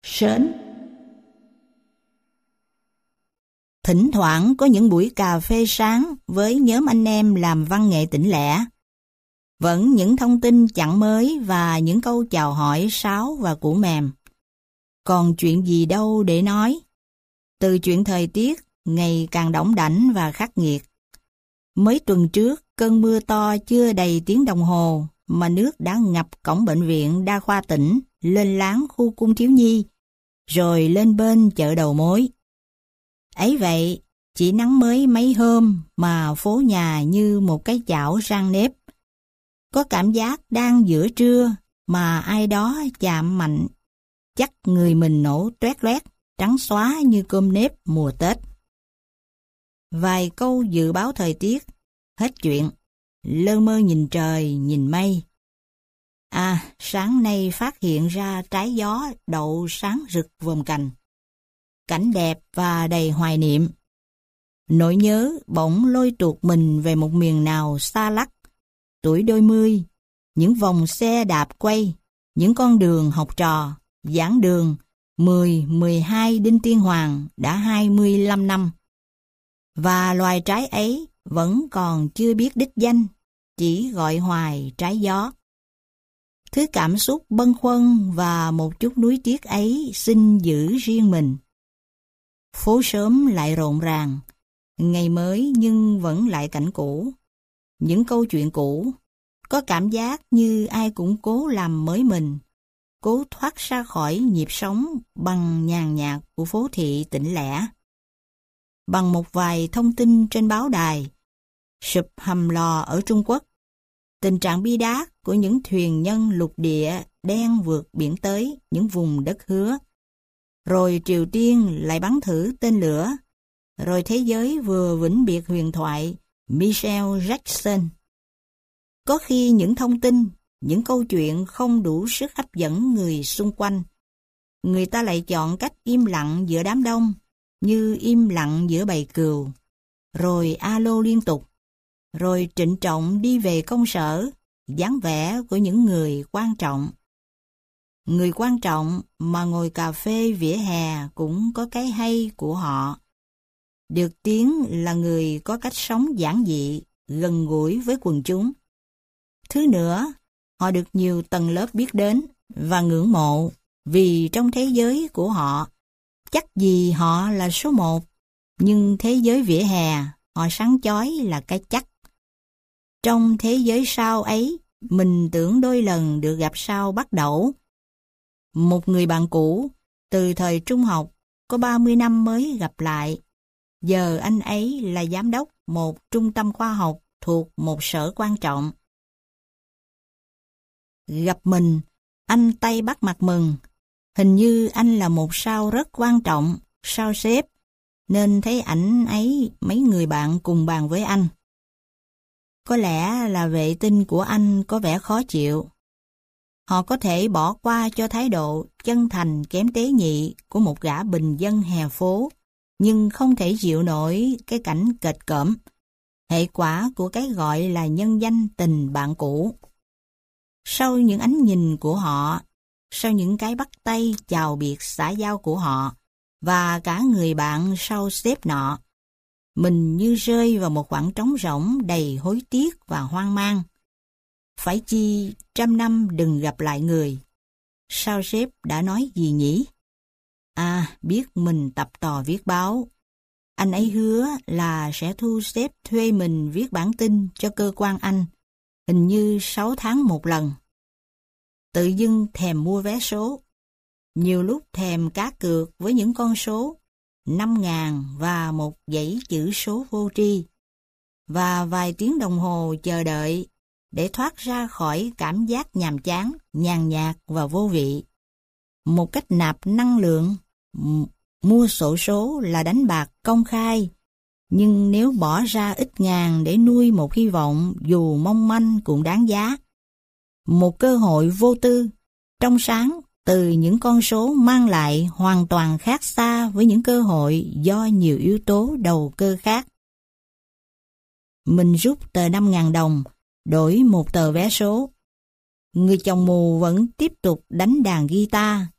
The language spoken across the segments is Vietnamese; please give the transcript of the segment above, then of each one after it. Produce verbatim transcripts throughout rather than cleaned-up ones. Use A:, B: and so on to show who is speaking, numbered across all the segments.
A: Sến. Thỉnh thoảng có những buổi cà phê sáng với nhóm anh em làm văn nghệ tỉnh lẻ. Vẫn những thông tin chặng mới và những câu chào hỏi sáo và củ mềm. Còn chuyện gì đâu để nói. Từ chuyện thời tiết ngày càng đỏng đảnh và khắc nghiệt. Mấy tuần trước, cơn mưa to chưa đầy tiếng đồng hồ mà nước đã ngập cổng bệnh viện đa khoa tỉnh, lên láng khu cung thiếu nhi, rồi lên bên chợ đầu mối. Ấy vậy, chỉ nắng mới mấy hôm mà phố nhà như một cái chảo rang nếp. Có cảm giác đang giữa trưa mà ai đó chạm mạnh, chắc người mình nổ toét loét, trắng xóa như cơm nếp mùa Tết. Vài câu dự báo thời tiết, hết chuyện, lơ mơ nhìn trời, nhìn mây. À, sáng nay phát hiện ra trái gió đậu sáng rực vòm cành. Cảnh đẹp và đầy hoài niệm. Nỗi nhớ bỗng lôi tuột mình về một miền nào xa lắc. Tuổi đôi mươi, những vòng xe đạp quay, những con đường học trò, giảng đường, mười, mười hai Đinh Tiên Hoàng đã hai mươi lăm năm. Và loài trái ấy vẫn còn chưa biết đích danh, chỉ gọi hoài trái gió. Thứ cảm xúc bâng khuâng và một chút nuối tiếc ấy xin giữ riêng mình. Phố sớm lại rộn ràng, ngày mới nhưng vẫn lại cảnh cũ. Những câu chuyện cũ, có cảm giác như ai cũng cố làm mới mình, cố thoát ra khỏi nhịp sống bằng nhàn nhạt của phố thị tỉnh lẻ. Bằng một vài thông tin trên báo đài, sụp hầm lò ở Trung Quốc, tình trạng bi đát của những thuyền nhân lục địa đen vượt biển tới những vùng đất hứa. Rồi Triều Tiên lại bắn thử tên lửa, rồi thế giới vừa vĩnh biệt huyền thoại Michael Jackson. Có khi những thông tin, những câu chuyện không đủ sức hấp dẫn người xung quanh. Người ta lại chọn cách im lặng giữa đám đông, như im lặng giữa bầy cừu. Rồi alo liên tục, rồi trịnh trọng đi về công sở, dáng vẻ của những người quan trọng. Người quan trọng mà ngồi cà phê vỉa hè cũng có cái hay của họ. Được tiếng là người có cách sống giản dị, gần gũi với quần chúng. Thứ nữa, họ được nhiều tầng lớp biết đến và ngưỡng mộ vì trong thế giới của họ, chắc gì họ là số một, nhưng thế giới vỉa hè họ sáng chói là cái chắc. Trong thế giới sau ấy, mình tưởng đôi lần được gặp sao bắt đầu. Một người bạn cũ, từ thời trung học, có ba mươi năm mới gặp lại. Giờ anh ấy là giám đốc một trung tâm khoa học thuộc một sở quan trọng. Gặp mình, anh tay bắt mặt mừng. Hình như anh là một sao rất quan trọng, sao sếp, nên thấy ảnh ấy mấy người bạn cùng bàn với anh. Có lẽ là vệ tinh của anh có vẻ khó chịu. Họ có thể bỏ qua cho thái độ chân thành kém tế nhị của một gã bình dân hè phố, nhưng không thể chịu nổi cái cảnh kệch cỡm, hệ quả của cái gọi là nhân danh tình bạn cũ. Sau những ánh nhìn của họ, sau những cái bắt tay chào biệt xã giao của họ, và cả người bạn sau xếp nọ, mình như rơi vào một khoảng trống rỗng đầy hối tiếc và hoang mang. Phải chi trăm năm đừng gặp lại người. Sao sếp đã nói gì nhỉ? À, biết mình tập tò viết báo. Anh ấy hứa là sẽ thu xếp thuê mình viết bản tin cho cơ quan anh, hình như sáu tháng một lần. Tự dưng thèm mua vé số. Nhiều lúc thèm cá cược với những con số năm ngàn và một dãy chữ số vô tri. Và vài tiếng đồng hồ chờ đợi để thoát ra khỏi cảm giác nhàm chán, nhàn nhạt và vô vị. Một cách nạp năng lượng, mua xổ số là đánh bạc công khai, nhưng nếu bỏ ra ít ngàn để nuôi một hy vọng dù mong manh cũng đáng giá. Một cơ hội vô tư, trong sáng từ những con số mang lại hoàn toàn khác xa với những cơ hội do nhiều yếu tố đầu cơ khác. Mình rút tờ năm ngàn đồng, đổi một tờ vé số. Người chồng mù vẫn tiếp tục đánh đàn guitar.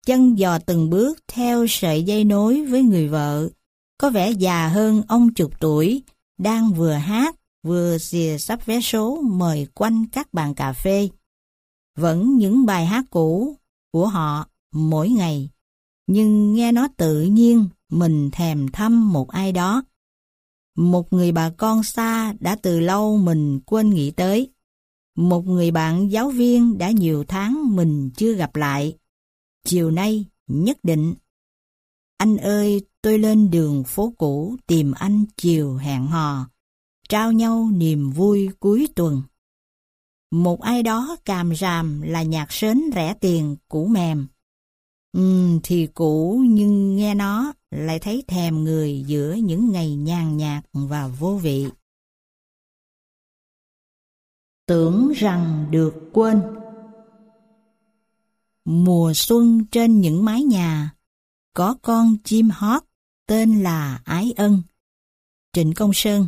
A: chân giò từng bước theo sợi dây nối với người vợ, có vẻ già hơn ông chục tuổi, đang vừa hát, vừa xìa sắp vé số mời quanh các bàn cà phê. Vẫn những bài hát cũ của họ mỗi ngày, nhưng nghe nó tự nhiên mình thèm thăm một ai đó. Một người bà con xa đã từ lâu mình quên nghĩ tới. Một người bạn giáo viên đã nhiều tháng mình chưa gặp lại. Chiều nay nhất định. Anh ơi, tôi lên đường phố cũ tìm anh chiều hẹn hò, trao nhau niềm vui cuối tuần. Một ai đó càm ràm là nhạc sến rẻ tiền cũ mềm. Ừ, thì cũ nhưng nghe nó lại thấy thèm người giữa những ngày nhàn nhạt và vô vị. Tưởng rằng được quên. Mùa xuân trên những mái nhà, có con chim hót tên là Ái Ân. Trịnh Công Sơn.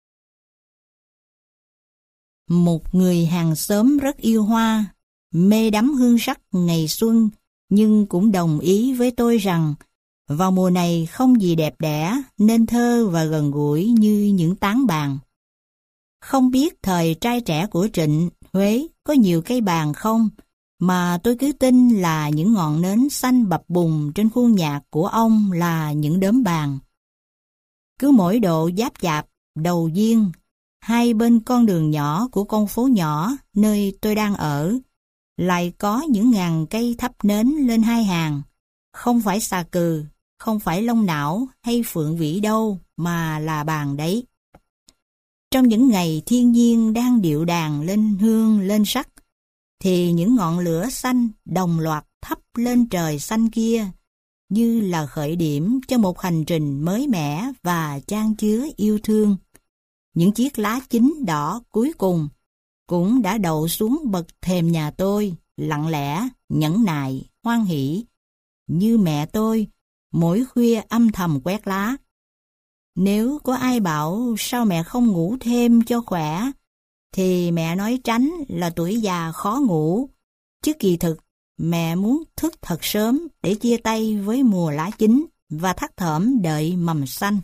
A: Một người hàng xóm rất yêu hoa, mê đắm hương sắc ngày xuân, nhưng cũng đồng ý với tôi rằng vào mùa này không gì đẹp đẽ, nên thơ và gần gũi như những tán bàn. Không biết thời trai trẻ của Trịnh, Huế có nhiều cây bàn không, mà tôi cứ tin là những ngọn nến xanh bập bùng trên khuôn nhạc của ông là những đốm bàn. Cứ mỗi độ giáp chạp, đầu giêng, hai bên con đường nhỏ của con phố nhỏ nơi tôi đang ở, lại có những ngàn cây thắp nến lên hai hàng. Không phải xà cừ, không phải long não hay phượng vĩ đâu, mà là bàn đấy. Trong những ngày thiên nhiên đang điệu đàn lên hương lên sắc, thì những ngọn lửa xanh đồng loạt thắp lên trời xanh kia, như là khởi điểm cho một hành trình mới mẻ và chan chứa yêu thương. Những chiếc lá chín đỏ cuối cùng cũng đã đậu xuống bậc thềm nhà tôi, lặng lẽ, nhẫn nại, hoan hỷ, như mẹ tôi mỗi khuya âm thầm quét lá. Nếu có ai bảo sao mẹ không ngủ thêm cho khỏe, thì mẹ nói tránh là tuổi già khó ngủ, chứ kỳ thực mẹ muốn thức thật sớm để chia tay với mùa lá chín và thắt thởm đợi mầm xanh.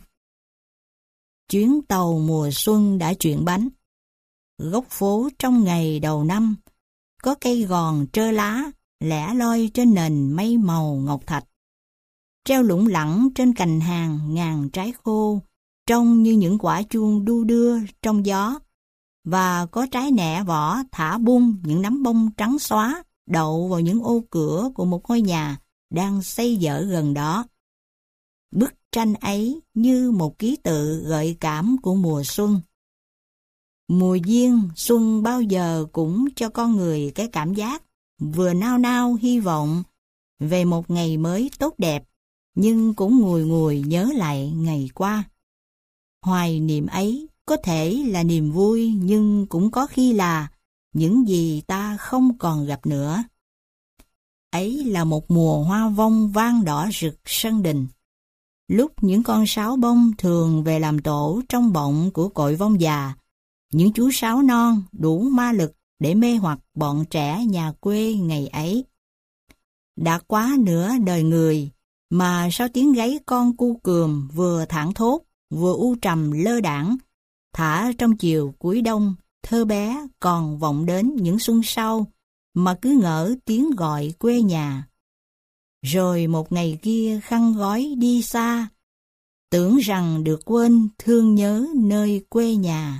A: Chuyến tàu mùa xuân đã chuyển bánh. Góc phố trong ngày đầu năm, có cây gòn trơ lá, lẻ loi trên nền mây màu ngọc thạch. Treo lủng lẳng trên cành hàng ngàn trái khô, trông như những quả chuông đu đưa trong gió, và có trái nẻ vỏ thả bung những nắm bông trắng xóa đậu vào những ô cửa của một ngôi nhà đang xây dở gần đó. Bức tranh ấy như một ký tự gợi cảm của mùa xuân. Mùa giêng, xuân bao giờ cũng cho con người cái cảm giác vừa nao nao hy vọng về một ngày mới tốt đẹp, nhưng cũng ngùi ngùi nhớ lại ngày qua. Hoài niệm ấy có thể là niềm vui, nhưng cũng có khi là những gì ta không còn gặp nữa. Ấy là một mùa hoa vong vang đỏ rực sân đình. Lúc những con sáo bông thường về làm tổ trong bọng của cội vong già, những chú sáo non đủ ma lực để mê hoặc bọn trẻ nhà quê ngày ấy. Đã quá nửa đời người, mà sao tiếng gáy con cu cườm vừa thảng thốt, vừa u trầm lơ đãng, thả trong chiều cuối đông, thơ bé còn vọng đến những xuân sau, mà cứ ngỡ tiếng gọi quê nhà. Rồi một ngày kia khăn gói đi xa, tưởng rằng được quên thương nhớ nơi quê nhà.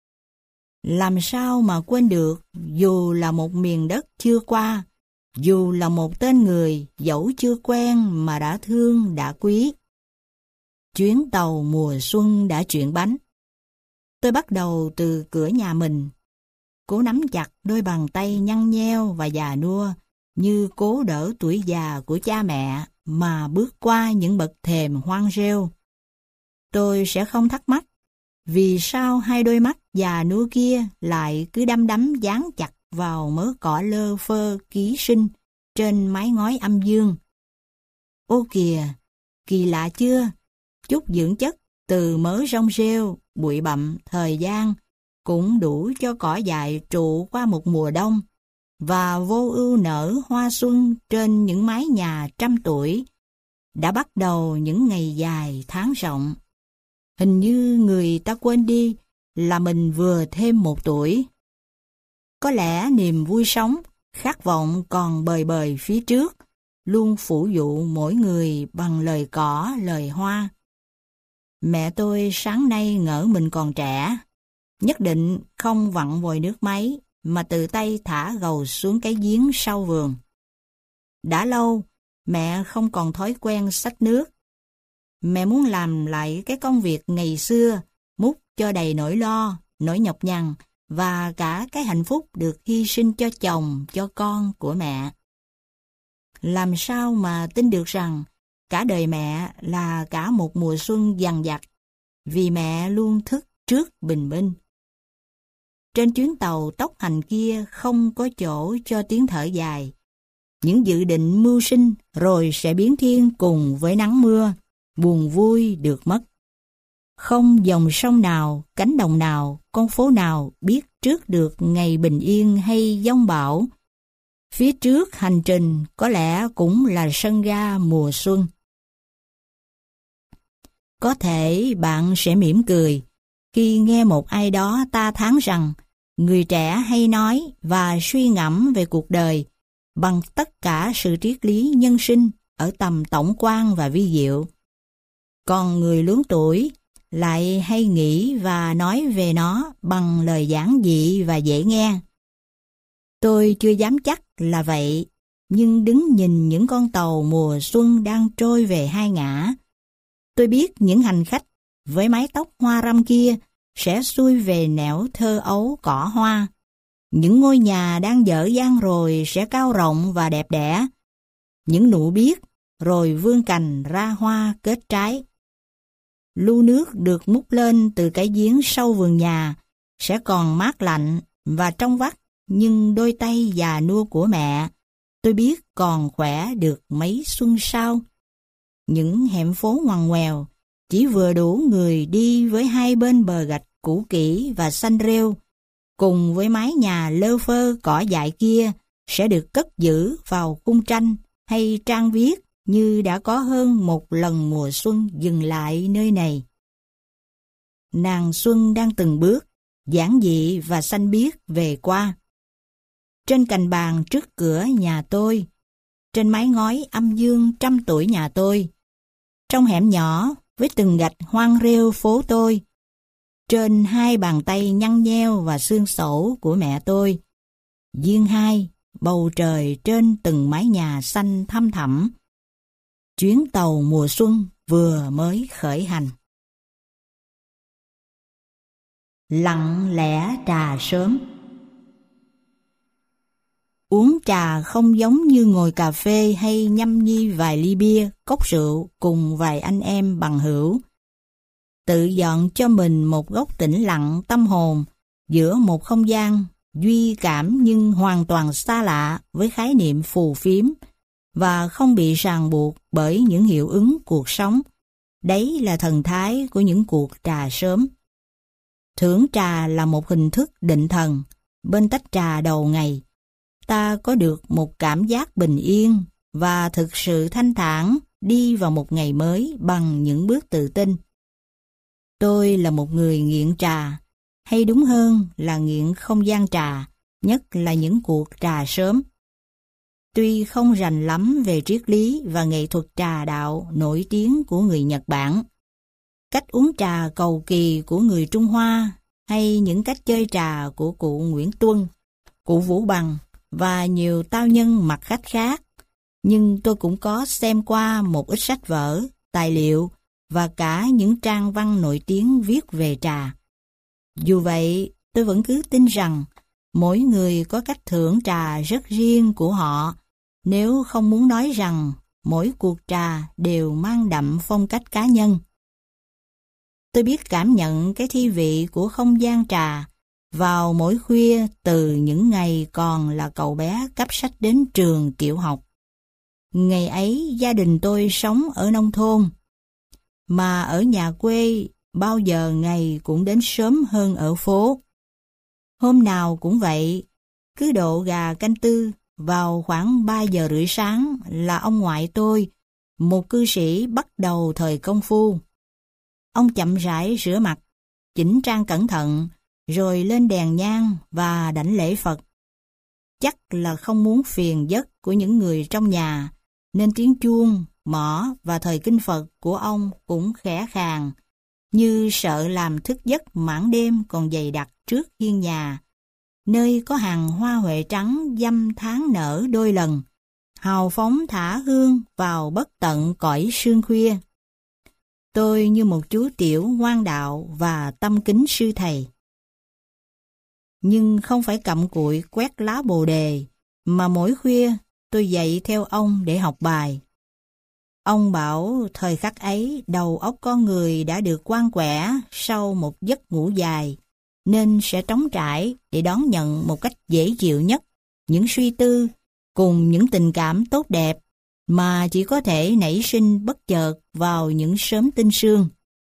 A: Làm sao mà quên được, dù là một miền đất chưa qua, dù là một tên người dẫu chưa quen mà đã thương đã quý. Chuyến tàu mùa xuân đã chuyển bánh. Tôi bắt đầu từ cửa nhà mình, cố nắm chặt đôi bàn tay nhăn nheo và già nua, như cố đỡ tuổi già của cha mẹ mà bước qua những bậc thềm hoang rêu. Tôi sẽ không thắc mắc vì sao hai đôi mắt già nua kia lại cứ đăm đắm dán chặt vào mớ cỏ lơ phơ ký sinh trên mái ngói âm dương. Ô kìa, kỳ lạ chưa? Chút dưỡng chất từ mớ rong rêu, bụi bặm, thời gian cũng đủ cho cỏ dại trụ qua một mùa đông, và vô ưu nở hoa xuân trên những mái nhà trăm tuổi, đã bắt đầu những ngày dài tháng rộng. Hình như người ta quên đi là mình vừa thêm một tuổi. Có lẽ niềm vui sống, khát vọng còn bời bời phía trước, luôn phủ dụ mỗi người bằng lời cỏ, lời hoa. Mẹ tôi sáng nay ngỡ mình còn trẻ, nhất định không vặn vòi nước máy, mà tự tay thả gầu xuống cái giếng sau vườn. Đã lâu, mẹ không còn thói quen xách nước. Mẹ muốn làm lại cái công việc ngày xưa, múc cho đầy nỗi lo, nỗi nhọc nhằn, và cả cái hạnh phúc được hy sinh cho chồng, cho con của mẹ. Làm sao mà tin được rằng cả đời mẹ là cả một mùa xuân dằng dặc, vì mẹ luôn thức trước bình minh. Trên chuyến tàu tốc hành kia không có chỗ cho tiếng thở dài. Những dự định mưu sinh rồi sẽ biến thiên cùng với nắng mưa, buồn vui được mất. Không dòng sông nào, cánh đồng nào, con phố nào biết trước được ngày bình yên hay giông bão. Phía trước hành trình có lẽ cũng là sân ga mùa xuân. Có thể bạn sẽ mỉm cười khi nghe một ai đó ta thán rằng người trẻ hay nói và suy ngẫm về cuộc đời bằng tất cả sự triết lý nhân sinh ở tầm tổng quan và vi diệu. Còn người lớn tuổi lại hay nghĩ và nói về nó bằng lời giản dị và dễ nghe. Tôi chưa dám chắc là vậy, nhưng đứng nhìn những con tàu mùa xuân đang trôi về hai ngã, tôi biết những hành khách với mái tóc hoa râm kia sẽ xuôi về nẻo thơ ấu cỏ hoa. Những ngôi nhà đang dở dang rồi sẽ cao rộng và đẹp đẽ. Những nụ biếc rồi vươn cành ra hoa kết trái. Lu nước được múc lên từ cái giếng sau vườn nhà sẽ còn mát lạnh và trong vắt, nhưng đôi tay già nua của mẹ tôi biết còn khỏe được mấy xuân sau. Những hẻm phố ngoằn ngoèo chỉ vừa đủ người đi với hai bên bờ gạch cũ kỹ và xanh rêu, cùng với mái nhà lơ phơ cỏ dại kia sẽ được cất giữ vào khung tranh hay trang viết như đã có hơn một lần mùa xuân dừng lại nơi này. Nàng xuân đang từng bước, giản dị và xanh biếc về qua. Trên cành bàn trước cửa nhà tôi, trên mái ngói âm dương trăm tuổi nhà tôi, trong hẻm nhỏ với từng gạch hoang rêu phố tôi, trên hai bàn tay nhăn nheo và xương sẩu của mẹ tôi, giêng hai, bầu trời trên từng mái nhà xanh thăm thẳm. Chuyến tàu mùa xuân vừa mới khởi hành. Lặng lẽ trà sớm. Uống trà không giống như ngồi cà phê hay nhâm nhi vài ly bia, cốc rượu cùng vài anh em bằng hữu. Tự dọn cho mình một góc tĩnh lặng tâm hồn giữa một không gian duy cảm nhưng hoàn toàn xa lạ với khái niệm phù phiếm và không bị ràng buộc bởi những hiệu ứng cuộc sống. Đấy là thần thái của những cuộc trà sớm. Thưởng trà là một hình thức định thần. Bên tách trà đầu ngày, ta có được một cảm giác bình yên và thực sự thanh thản đi vào một ngày mới bằng những bước tự tin. Tôi là một người nghiện trà, hay đúng hơn là nghiện không gian trà, nhất là những cuộc trà sớm. Tuy không rành lắm về triết lý và nghệ thuật trà đạo nổi tiếng của người Nhật Bản, cách uống trà cầu kỳ của người Trung Hoa, hay những cách chơi trà của cụ Nguyễn Tuân, cụ Vũ Bằng và nhiều tao nhân mặt khách khác, nhưng tôi cũng có xem qua một ít sách vở, tài liệu và cả những trang văn nổi tiếng viết về trà. Dù vậy, tôi vẫn cứ tin rằng mỗi người có cách thưởng trà rất riêng của họ, nếu không muốn nói rằng mỗi cuộc trà đều mang đậm phong cách cá nhân. Tôi biết cảm nhận cái thi vị của không gian trà vào mỗi khuya từ những ngày còn là cậu bé cắp sách đến trường tiểu học. Ngày ấy gia đình tôi sống ở nông thôn, mà ở nhà quê bao giờ ngày cũng đến sớm hơn ở phố. Hôm nào cũng vậy, cứ độ gà canh tư vào khoảng ba giờ rưỡi sáng là ông ngoại tôi, một cư sĩ bắt đầu thời công phu. Ông chậm rãi rửa mặt, chỉnh trang cẩn thận, rồi lên đèn nhang và đảnh lễ Phật. Chắc là không muốn phiền giấc của những người trong nhà, nên tiếng chuông, mõ và thời kinh Phật của ông cũng khẽ khàng, như sợ làm thức giấc mãn đêm còn dày đặc trước hiên nhà, nơi có hàng hoa huệ trắng dăm tháng nở đôi lần, hào phóng thả hương vào bất tận cõi sương khuya. Tôi như một chú tiểu ngoan đạo và tâm kính sư thầy. Nhưng không phải cặm cụi quét lá bồ đề, mà mỗi khuya tôi dậy theo ông để học bài. Ông bảo thời khắc ấy đầu óc con người đã được quang quẻ sau một giấc ngủ dài, nên sẽ trống trải để đón nhận một cách dễ chịu nhất những suy tư cùng những tình cảm tốt đẹp mà chỉ có thể nảy sinh bất chợt vào những sớm tinh sương.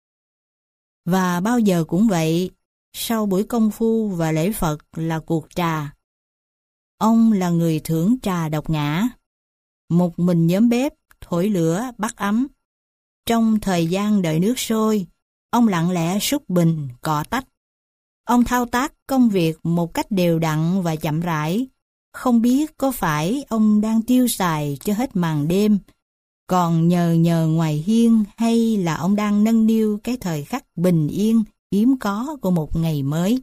A: Và bao giờ cũng vậy, sau buổi công phu và lễ Phật là cuộc trà. Ông là người thưởng trà độc ngã. Một mình nhóm bếp, thổi lửa, bắt ấm. Trong thời gian đợi nước sôi, ông lặng lẽ xúc bình, cọ tách. Ông thao tác công việc một cách đều đặn và chậm rãi. Không biết có phải ông đang tiêu xài cho hết màn đêm, còn nhờ nhờ ngoài hiên, hay là ông đang nâng niu cái thời khắc bình yên hiếm có của một ngày mới.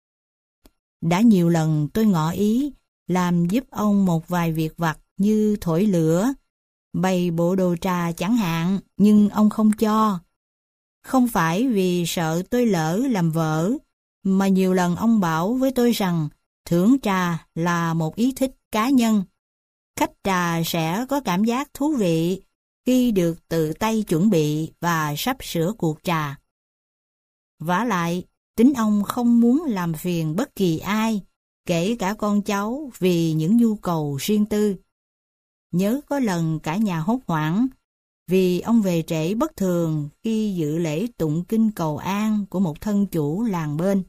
A: Đã nhiều lần tôi ngỏ ý làm giúp ông một vài việc vặt như thổi lửa, bày bộ đồ trà chẳng hạn, nhưng ông không cho. Không phải vì sợ tôi lỡ làm vỡ, mà nhiều lần ông bảo với tôi rằng thưởng trà là một ý thích cá nhân. Khách trà sẽ có cảm giác thú vị khi được tự tay chuẩn bị và sắp sửa cuộc trà. Vả lại, tính ông không muốn làm phiền bất kỳ ai, kể cả con cháu, vì những nhu cầu riêng tư. Nhớ có lần cả nhà hốt hoảng vì ông về trễ bất thường khi dự lễ tụng kinh cầu an của một thân chủ làng bên.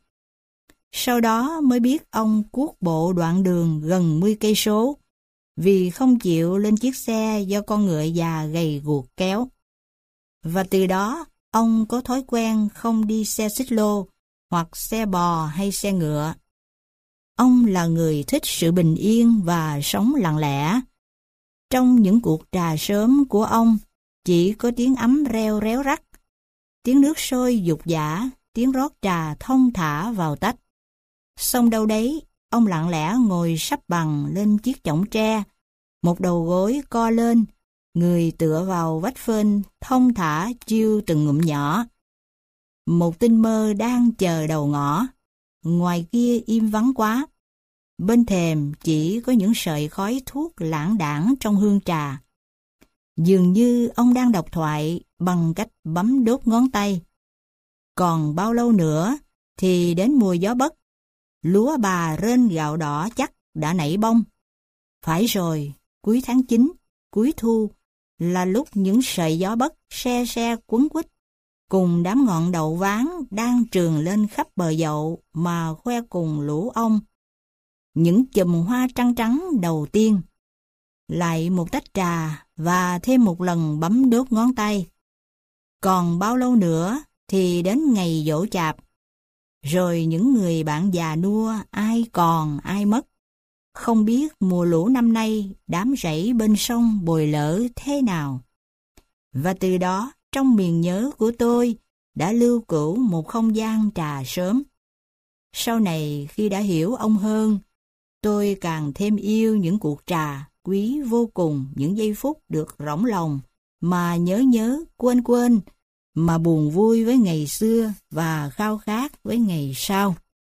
A: Sau đó mới biết ông cuốc bộ đoạn đường gần mười cây số vì không chịu lên chiếc xe do con ngựa già gầy guộc kéo. Và từ đó, ông có thói quen không đi xe xích lô hoặc xe bò hay xe ngựa. Ông là người thích sự bình yên và sống lặng lẽ. Trong những cuộc trà sớm của ông, chỉ có tiếng ấm reo réo rắt, tiếng nước sôi dục dã, tiếng rót trà thong thả vào tách. Xong đâu đấy, ông lặng lẽ ngồi sắp bằng lên chiếc chõng tre, một đầu gối co lên, người tựa vào vách phên, thong thả chiêu từng ngụm nhỏ. Một tinh mơ đang chờ đầu ngõ, ngoài kia im vắng quá. Bên thềm chỉ có những sợi khói thuốc lãng đãng trong hương trà. Dường như ông đang độc thoại bằng cách bấm đốt ngón tay. Còn bao lâu nữa thì đến mùa gió bấc, lúa bà rên gạo đỏ chắc đã nảy bông. Phải rồi, cuối tháng chín, cuối thu là lúc những sợi gió bấc se se quấn quýt cùng đám ngọn đậu ván đang trường lên khắp bờ dậu mà khoe cùng lũ ong. Những chùm hoa trắng trắng đầu tiên. Lại một tách trà và thêm một lần bấm đốt ngón tay. Còn bao lâu nữa thì đến ngày giỗ chạp. Rồi những người bạn già nua ai còn ai mất. Không biết mùa lũ năm nay đám rẫy bên sông bồi lỡ thế nào. Và từ đó trong miền nhớ của tôi đã lưu cữu một không gian trà sớm. Sau này khi đã hiểu ông hơn, tôi càng thêm yêu những cuộc trà, quý vô cùng những giây phút được rỗng lòng, mà nhớ nhớ, quên quên, mà buồn vui với ngày xưa và khao khát với ngày sau.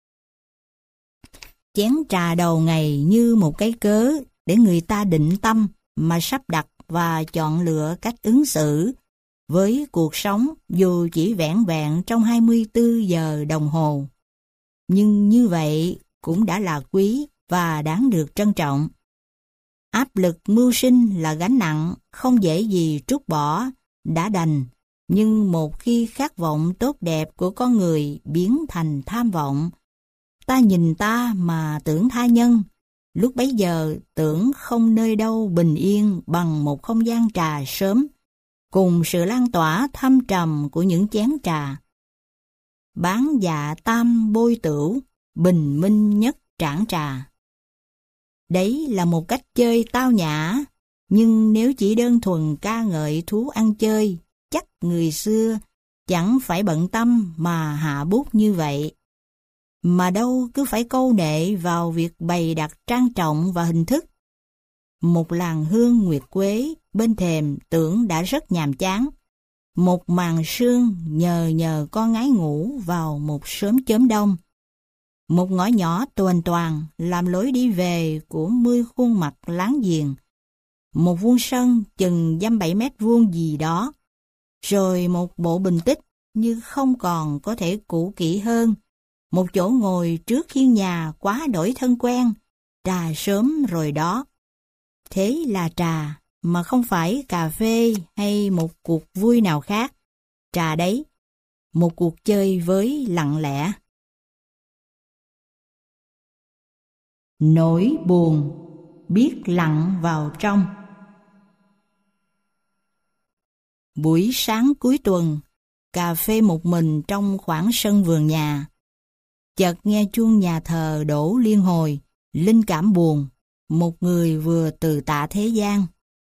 A: Chén trà đầu ngày như một cái cớ để người ta định tâm mà sắp đặt và chọn lựa cách ứng xử với cuộc sống dù chỉ vẻn vẹn trong hai mươi tư giờ đồng hồ. Nhưng như vậy cũng đã là quý và đáng được trân trọng. Áp lực mưu sinh là gánh nặng, không dễ gì trút bỏ, đã đành, nhưng một khi khát vọng tốt đẹp của con người biến thành tham vọng, ta nhìn ta mà tưởng tha nhân, Lúc bấy giờ tưởng không nơi đâu bình yên bằng một không gian trà sớm, cùng sự lan tỏa thâm trầm của những chén trà. Bán dạ tam bôi tửu, bình minh nhất trảng trà. Đấy là một cách chơi tao nhã, nhưng nếu chỉ đơn thuần ca ngợi thú ăn chơi, chắc người xưa chẳng phải bận tâm mà hạ bút như vậy. Mà đâu cứ phải câu nệ vào việc bày đặt trang trọng và hình thức. Một làn hương nguyệt quế bên thềm tưởng đã rất nhàm chán. Một màn sương nhờ nhờ con gái ngủ vào một sớm chớm đông. Một ngõ nhỏ tuần toàn làm lối đi về của mươi khuôn mặt láng giềng. Một vuông sân chừng dăm bảy mét vuông gì đó. Rồi một bộ bình tích như không còn có thể cũ kỹ hơn. Một chỗ ngồi trước hiên nhà quá đổi thân quen, trà sớm rồi đó. Thế là trà, mà không phải cà phê hay một cuộc vui nào khác. Trà đấy, một cuộc chơi với lặng lẽ. Nỗi buồn, biết lặng vào trong. Buổi sáng cuối tuần, cà phê một mình trong khoảng sân vườn nhà. Chợt nghe chuông nhà thờ đổ liên hồi, linh cảm buồn, một người vừa từ tạ thế gian.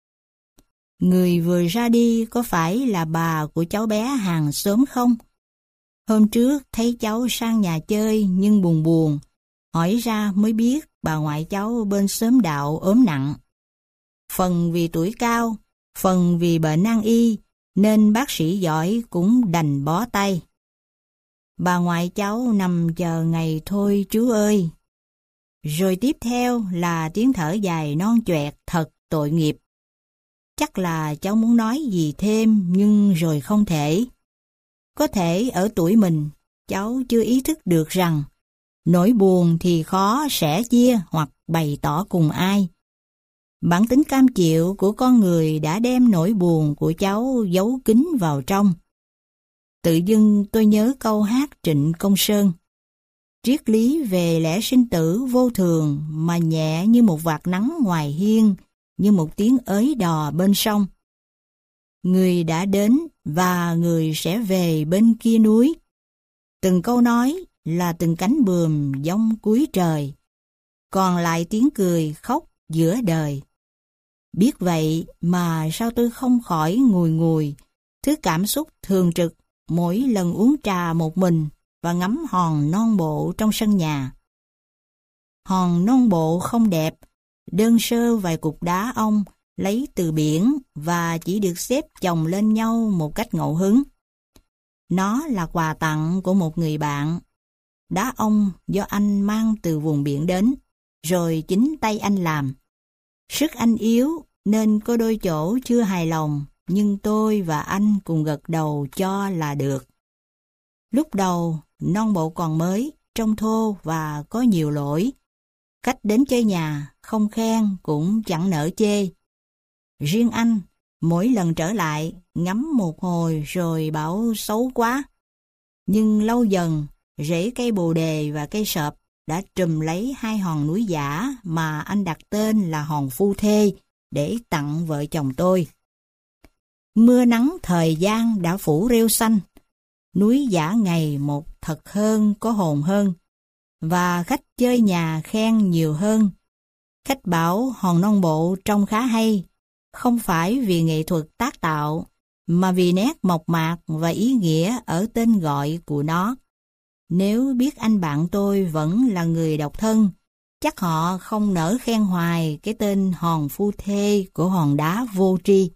A: Người vừa ra đi có phải là bà của cháu bé hàng xóm không? Hôm trước thấy cháu sang nhà chơi nhưng buồn buồn, hỏi ra mới biết bà ngoại cháu bên xóm đạo ốm nặng. Phần vì tuổi cao, phần vì bệnh nan y, nên bác sĩ giỏi cũng đành bó tay. Bà ngoại cháu nằm chờ ngày thôi chú ơi. Rồi tiếp theo là tiếng thở dài non choẹt thật tội nghiệp. Chắc là cháu muốn nói gì thêm nhưng rồi không thể. Có thể ở tuổi mình, cháu chưa ý thức được rằng nỗi buồn thì khó sẻ chia hoặc bày tỏ cùng ai. Bản tính cam chịu của con người đã đem nỗi buồn của cháu giấu kín vào trong. Tự dưng tôi nhớ câu hát Trịnh Công Sơn. Triết lý về lẽ sinh tử vô thường mà nhẹ như một vạt nắng ngoài hiên, như một tiếng ới đò bên sông. Người đã đến và người sẽ về bên kia núi. Từng câu nói là từng cánh buồm giông cuối trời, còn lại tiếng cười khóc giữa đời. Biết vậy mà sao tôi không khỏi ngùi ngùi, thứ cảm xúc thường trực mỗi lần uống trà một mình và ngắm hòn non bộ trong sân nhà. Hòn non bộ không đẹp, đơn sơ vài cục đá ong lấy từ biển và chỉ được xếp chồng lên nhau một cách ngẫu hứng. Nó là quà tặng của một người bạn. Đá ong do anh mang từ vùng biển đến, rồi chính tay anh làm. Sức anh yếu nên có đôi chỗ chưa hài lòng, nhưng tôi và anh cùng gật đầu cho là được. Lúc đầu, non bộ còn mới, trông thô và có nhiều lỗi. Khách đến chơi nhà, không khen cũng chẳng nỡ chê. Riêng anh, mỗi lần trở lại, ngắm một hồi rồi bảo xấu quá. Nhưng lâu dần, rễ cây bồ đề và cây sợp đã trùm lấy hai hòn núi giả mà anh đặt tên là hòn phu thê để tặng vợ chồng tôi. Mưa nắng thời gian đã phủ rêu xanh, núi giả ngày một thật hơn, có hồn hơn, và khách chơi nhà khen nhiều hơn. Khách bảo hòn non bộ trông khá hay, không phải vì nghệ thuật tác tạo, mà vì nét mộc mạc và ý nghĩa ở tên gọi của nó. Nếu biết anh bạn tôi vẫn là người độc thân, chắc họ không nỡ khen hoài cái tên hòn phu thê của hòn đá vô tri.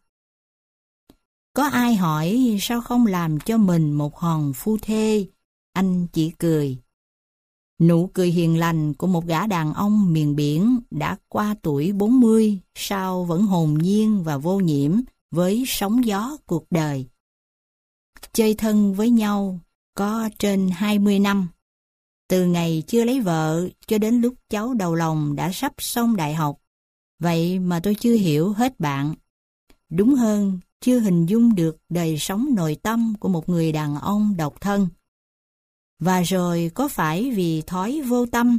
A: Có ai hỏi sao không làm cho mình một hòn phu thê, anh chỉ cười. Nụ cười hiền lành của một gã đàn ông miền biển đã qua tuổi bốn mươi, sao vẫn hồn nhiên và vô nhiễm với sóng gió cuộc đời. Chơi thân với nhau có trên hai mươi năm. Từ ngày chưa lấy vợ cho đến lúc cháu đầu lòng đã sắp xong đại học. Vậy mà tôi chưa hiểu hết bạn. Đúng hơn, chưa hình dung được đời sống nội tâm của một người đàn ông độc thân. Và rồi có phải vì thói vô tâm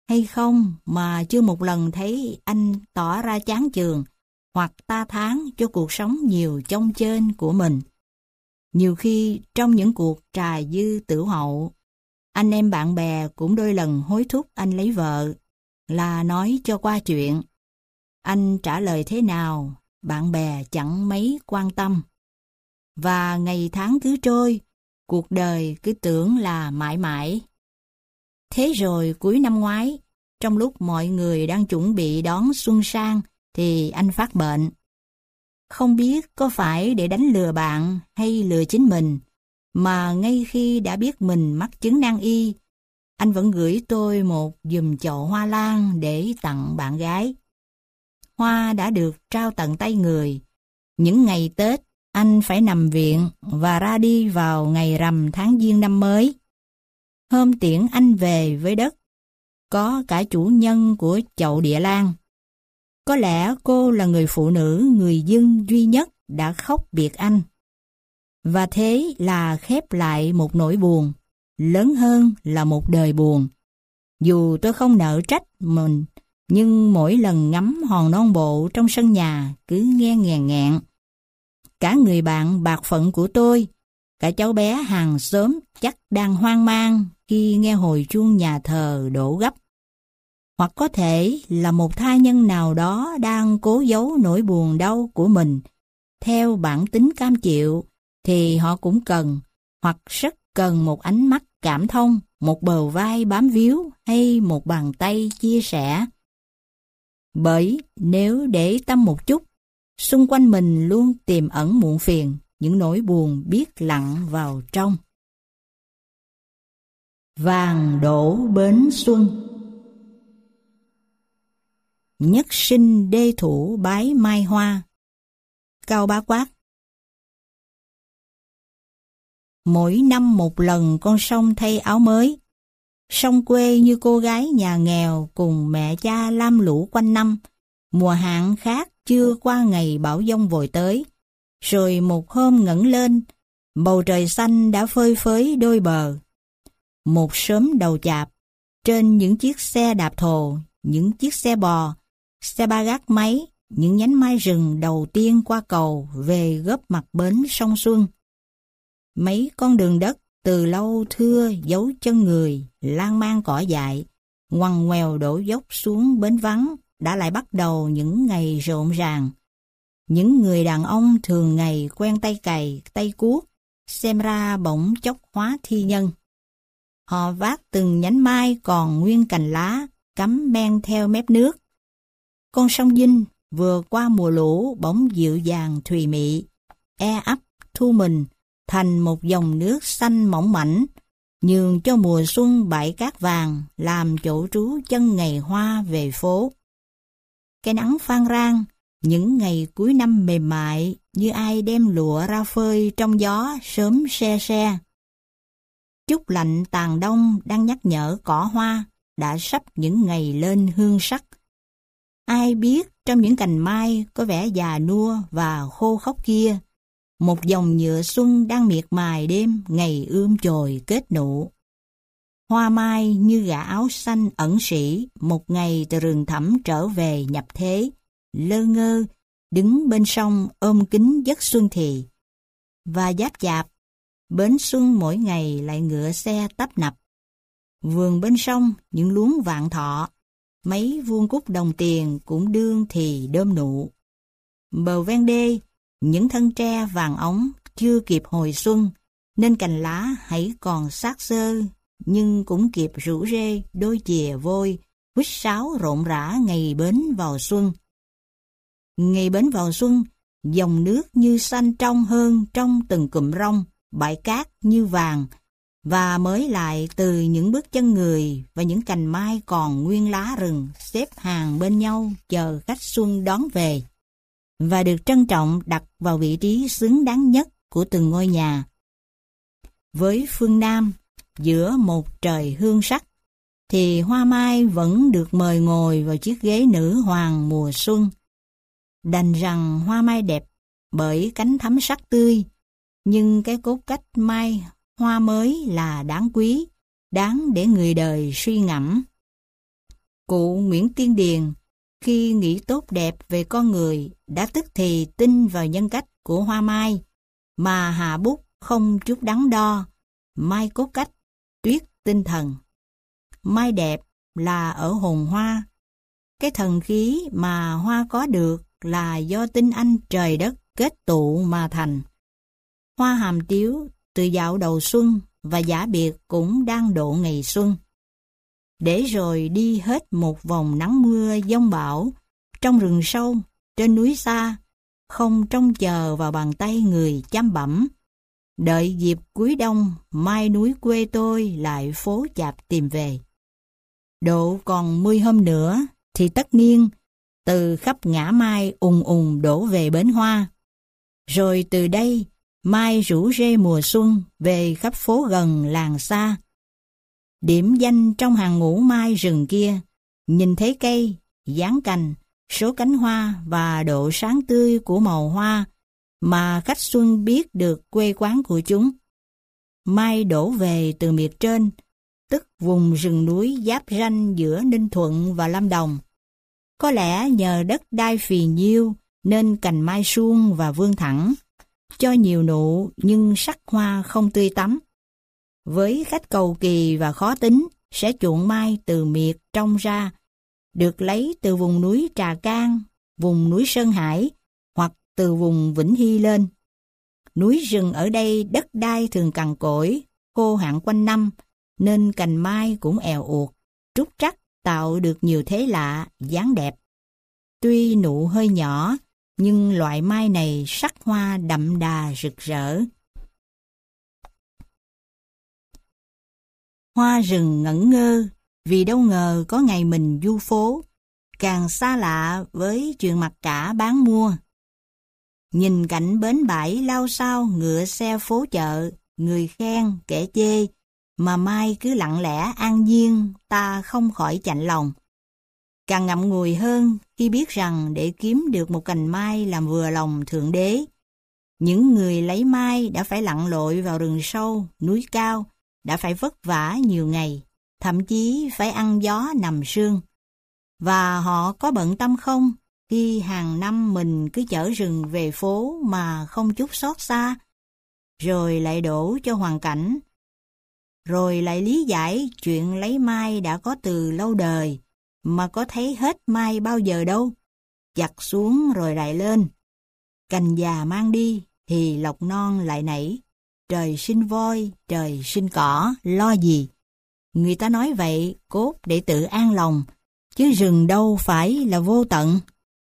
A: hay không mà chưa một lần thấy anh tỏ ra chán chường hoặc ta thán cho cuộc sống nhiều chông chênh của mình. Nhiều khi trong những cuộc trà dư tửu hậu, anh em bạn bè cũng đôi lần hối thúc anh lấy vợ, là nói cho qua chuyện. Anh trả lời thế nào, bạn bè chẳng mấy quan tâm. Và ngày tháng cứ trôi, cuộc đời cứ tưởng là mãi mãi. Thế rồi cuối năm ngoái, trong lúc mọi người đang chuẩn bị đón xuân sang, thì anh phát bệnh. Không biết có phải để đánh lừa bạn hay lừa chính mình, mà ngay khi đã biết mình mắc chứng nan y, anh vẫn gửi tôi một giùm chậu hoa lan để tặng bạn gái. Hoa đã được trao tận tay người. Những ngày Tết, anh phải nằm viện và ra đi vào ngày rằm tháng Giêng năm mới. Hôm tiễn anh về với đất, có cả chủ nhân của chậu địa lan. Có lẽ cô là người phụ nữ người dân duy nhất đã khóc biệt anh. Và thế là khép lại một nỗi buồn, lớn hơn là một đời buồn. Dù tôi không nỡ trách mình, nhưng mỗi lần ngắm hòn non bộ trong sân nhà cứ nghe nghèn nghẹn. Cả người bạn bạc phận của tôi, cả cháu bé hàng xóm chắc đang hoang mang khi nghe hồi chuông nhà thờ đổ gấp. Hoặc có thể là một tha nhân nào đó đang cố giấu nỗi buồn đau của mình. Theo bản tính cam chịu, thì họ cũng cần, hoặc rất cần một ánh mắt cảm thông, một bờ vai bám víu hay một bàn tay chia sẻ. Bởi nếu để tâm một chút, xung quanh mình luôn tiềm ẩn muộn phiền, những nỗi buồn biết lặng vào trong. Vàng đổ bến xuân. Nhất sinh đê thủ bái mai hoa. Cao Bá Quát. Mỗi năm một lần con sông thay áo mới. Sông quê như cô gái nhà nghèo cùng mẹ cha lam lũ quanh năm. Mùa hạn khác chưa qua ngày bão giông vội tới. Rồi một hôm ngẩng lên, bầu trời xanh đã phơi phới đôi bờ. Một sớm đầu chạp, trên những chiếc xe đạp thồ, những chiếc xe bò, xe ba gác máy, những nhánh mai rừng đầu tiên qua cầu về góp mặt bến sông Xuân. Mấy con đường đất từ lâu thưa dấu chân người, lan man cỏ dại, ngoằn ngoèo đổ dốc xuống bến vắng, đã lại bắt đầu những ngày rộn ràng. Những người đàn ông thường ngày quen tay cày, tay cuốc, xem ra bỗng chốc hóa thi nhân. Họ vác từng nhánh mai còn nguyên cành lá, cắm men theo mép nước. Con sông Vinh vừa qua mùa lũ bỗng dịu dàng thùy mị, e ấp thu mình thành một dòng nước xanh mỏng mảnh, nhường cho mùa xuân bãi cát vàng làm chỗ trú chân ngày hoa về phố. Cái nắng phan rang, những ngày cuối năm mềm mại như ai đem lụa ra phơi trong gió sớm se se. Chút lạnh tàn đông đang nhắc nhở cỏ hoa đã sắp những ngày lên hương sắc. Ai biết trong những cành mai có vẻ già nua và khô khốc kia, một dòng nhựa xuân đang miệt mài đêm ngày ươm chồi kết nụ. Hoa mai như gã áo xanh ẩn sĩ một ngày từ rừng thẳm trở về nhập thế, lơ ngơ, đứng bên sông ôm kính giấc xuân thì. Và giáp chạp, bến xuân mỗi ngày lại ngựa xe tấp nập. Vườn bên sông những luống vạn thọ, mấy vuông cúc đồng tiền cũng đương thì đơm nụ. Bờ ven đê, những thân tre vàng óng chưa kịp hồi xuân, nên cành lá hãy còn xác xơ, nhưng cũng kịp rủ rê đôi chìa vôi, huýt sáo rộn rã ngày bến vào xuân. Ngày bến vào xuân, dòng nước như xanh trong hơn trong từng cụm rong, bãi cát như vàng, và mới lại từ những bước chân người và những cành mai còn nguyên lá rừng xếp hàng bên nhau chờ khách xuân đón về, và được trân trọng đặt vào vị trí xứng đáng nhất của từng ngôi nhà. Với phương Nam, giữa một trời hương sắc, thì hoa mai vẫn được mời ngồi vào chiếc ghế nữ hoàng mùa xuân. Đành rằng hoa mai đẹp bởi cánh thắm sắc tươi, nhưng cái cốt cách mai hoa mới là đáng quý, đáng để người đời suy ngẫm. Cụ Nguyễn Tiên Điền khi nghĩ tốt đẹp về con người đã tức thì tin vào nhân cách của hoa mai, mà hạ bút không chút đắn đo: mai cốt cách, tuyết tinh thần. Mai đẹp là ở hồn hoa. Cái thần khí mà hoa có được là do tinh anh trời đất kết tụ mà thành. Hoa hàm tiếu từ dạo đầu xuân và giả biệt cũng đang độ ngày xuân. Để rồi đi hết một vòng nắng mưa giông bão, trong rừng sâu, trên núi xa, không trông chờ vào bàn tay người chăm bẵm. Đợi dịp cuối đông, mai núi quê tôi lại phố chạp tìm về. Độ còn mươi hôm nữa thì tất niên, từ khắp ngã mai ùng ùng đổ về bến hoa. Rồi từ đây, mai rủ rê mùa xuân về khắp phố gần làng xa. Điểm danh trong hàng ngũ mai rừng kia, nhìn thấy cây, dáng cành, số cánh hoa và độ sáng tươi của màu hoa mà khách xuân biết được quê quán của chúng. Mai đổ về từ miệt trên, tức vùng rừng núi giáp ranh giữa Ninh Thuận và Lâm Đồng. Có lẽ nhờ đất đai phì nhiêu nên cành mai suông và vươn thẳng, cho nhiều nụ nhưng sắc hoa không tươi tắn. Với khách cầu kỳ và khó tính, sẽ chuộng mai từ miệt trong ra, được lấy từ vùng núi Trà Cang, vùng núi Sơn Hải hoặc từ vùng Vĩnh Hy lên. Núi rừng ở đây đất đai thường cằn cỗi, khô hạn quanh năm, nên cành mai cũng èo uột, trúc trắc tạo được nhiều thế lạ, dáng đẹp. Tuy nụ hơi nhỏ, nhưng loại mai này sắc hoa đậm đà rực rỡ. Hoa rừng ngẩn ngơ, vì đâu ngờ có ngày mình du phố, càng xa lạ với chuyện mặc cả bán mua. Nhìn cảnh bến bãi lao sao ngựa xe phố chợ, người khen, kẻ chê, mà mai cứ lặng lẽ an nhiên, ta không khỏi chạnh lòng. Càng ngậm ngùi hơn khi biết rằng để kiếm được một cành mai làm vừa lòng Thượng Đế, những người lấy mai đã phải lặn lội vào rừng sâu, núi cao, đã phải vất vả nhiều ngày, thậm chí phải ăn gió nằm sương. Và họ có bận tâm không khi hàng năm mình cứ chở rừng về phố mà không chút xót xa, rồi lại đổ cho hoàn cảnh, rồi lại lý giải chuyện lấy mai đã có từ lâu đời, mà có thấy hết mai bao giờ đâu, chặt xuống rồi lại lên. Cành già mang đi thì lộc non lại nảy, trời sinh voi, trời sinh cỏ, lo gì. Người ta nói vậy cốt để tự an lòng, chứ rừng đâu phải là vô tận.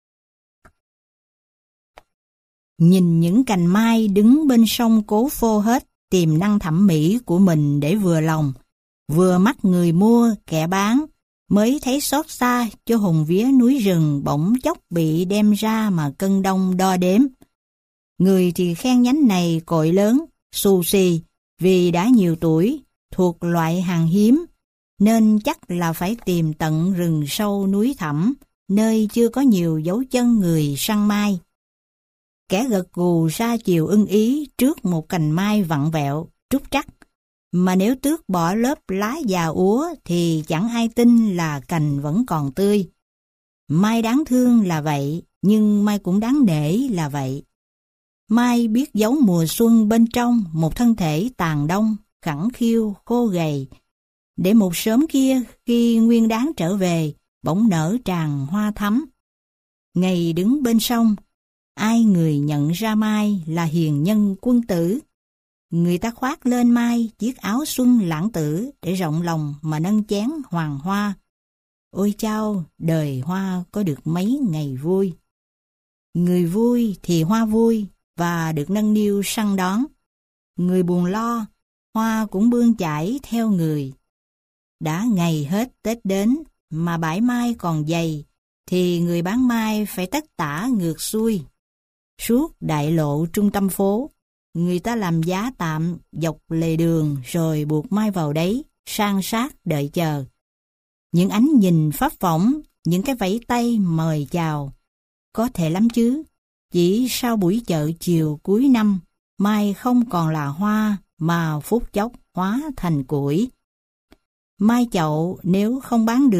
A: Nhìn những cành mai đứng bên sông cố phô hết tiềm năng thẩm mỹ của mình để vừa lòng, vừa mắt người mua, kẻ bán, mới thấy xót xa cho hồn vía núi rừng bỗng chốc bị đem ra mà cân đong đo đếm. Người thì khen nhánh này cội lớn, xù xì, vì đã nhiều tuổi, thuộc loại hàng hiếm, nên chắc là phải tìm tận rừng sâu núi thẳm, nơi chưa có nhiều dấu chân người săn mai. Kẻ gật gù ra chiều ưng ý trước một cành mai vặn vẹo, trúc trắc, mà nếu tước bỏ lớp lá già úa thì chẳng ai tin là cành vẫn còn tươi. Mai đáng thương là vậy, nhưng mai cũng đáng nể là vậy. Mai biết giấu mùa xuân bên trong một thân thể tàn đông, khẳng khiu, khô gầy, để một sớm kia khi nguyên đáng trở về, bỗng nở tràn hoa thắm. Ngày đứng bên sông, ai người nhận ra mai là hiền nhân quân tử. Người ta khoác lên mai chiếc áo xuân lãng tử để rộng lòng mà nâng chén hoàng hoa. Ôi chao, đời hoa có được mấy ngày vui. Người vui thì hoa vui và được nâng niu săn đón. Người buồn lo, hoa cũng bươn chải theo người. Đã ngày hết Tết đến mà bãi mai còn dày, thì người bán mai phải tất tả ngược xuôi. Suốt đại lộ trung tâm phố, người ta làm giá tạm dọc lề đường rồi buộc mai vào đấy, san sát đợi chờ. Những ánh nhìn phấp phỏng, những cái vẫy tay mời chào. Có thể lắm chứ, chỉ sau buổi chợ chiều cuối năm, mai không còn là hoa mà phút chốc hóa thành củi. Mai chậu nếu không bán được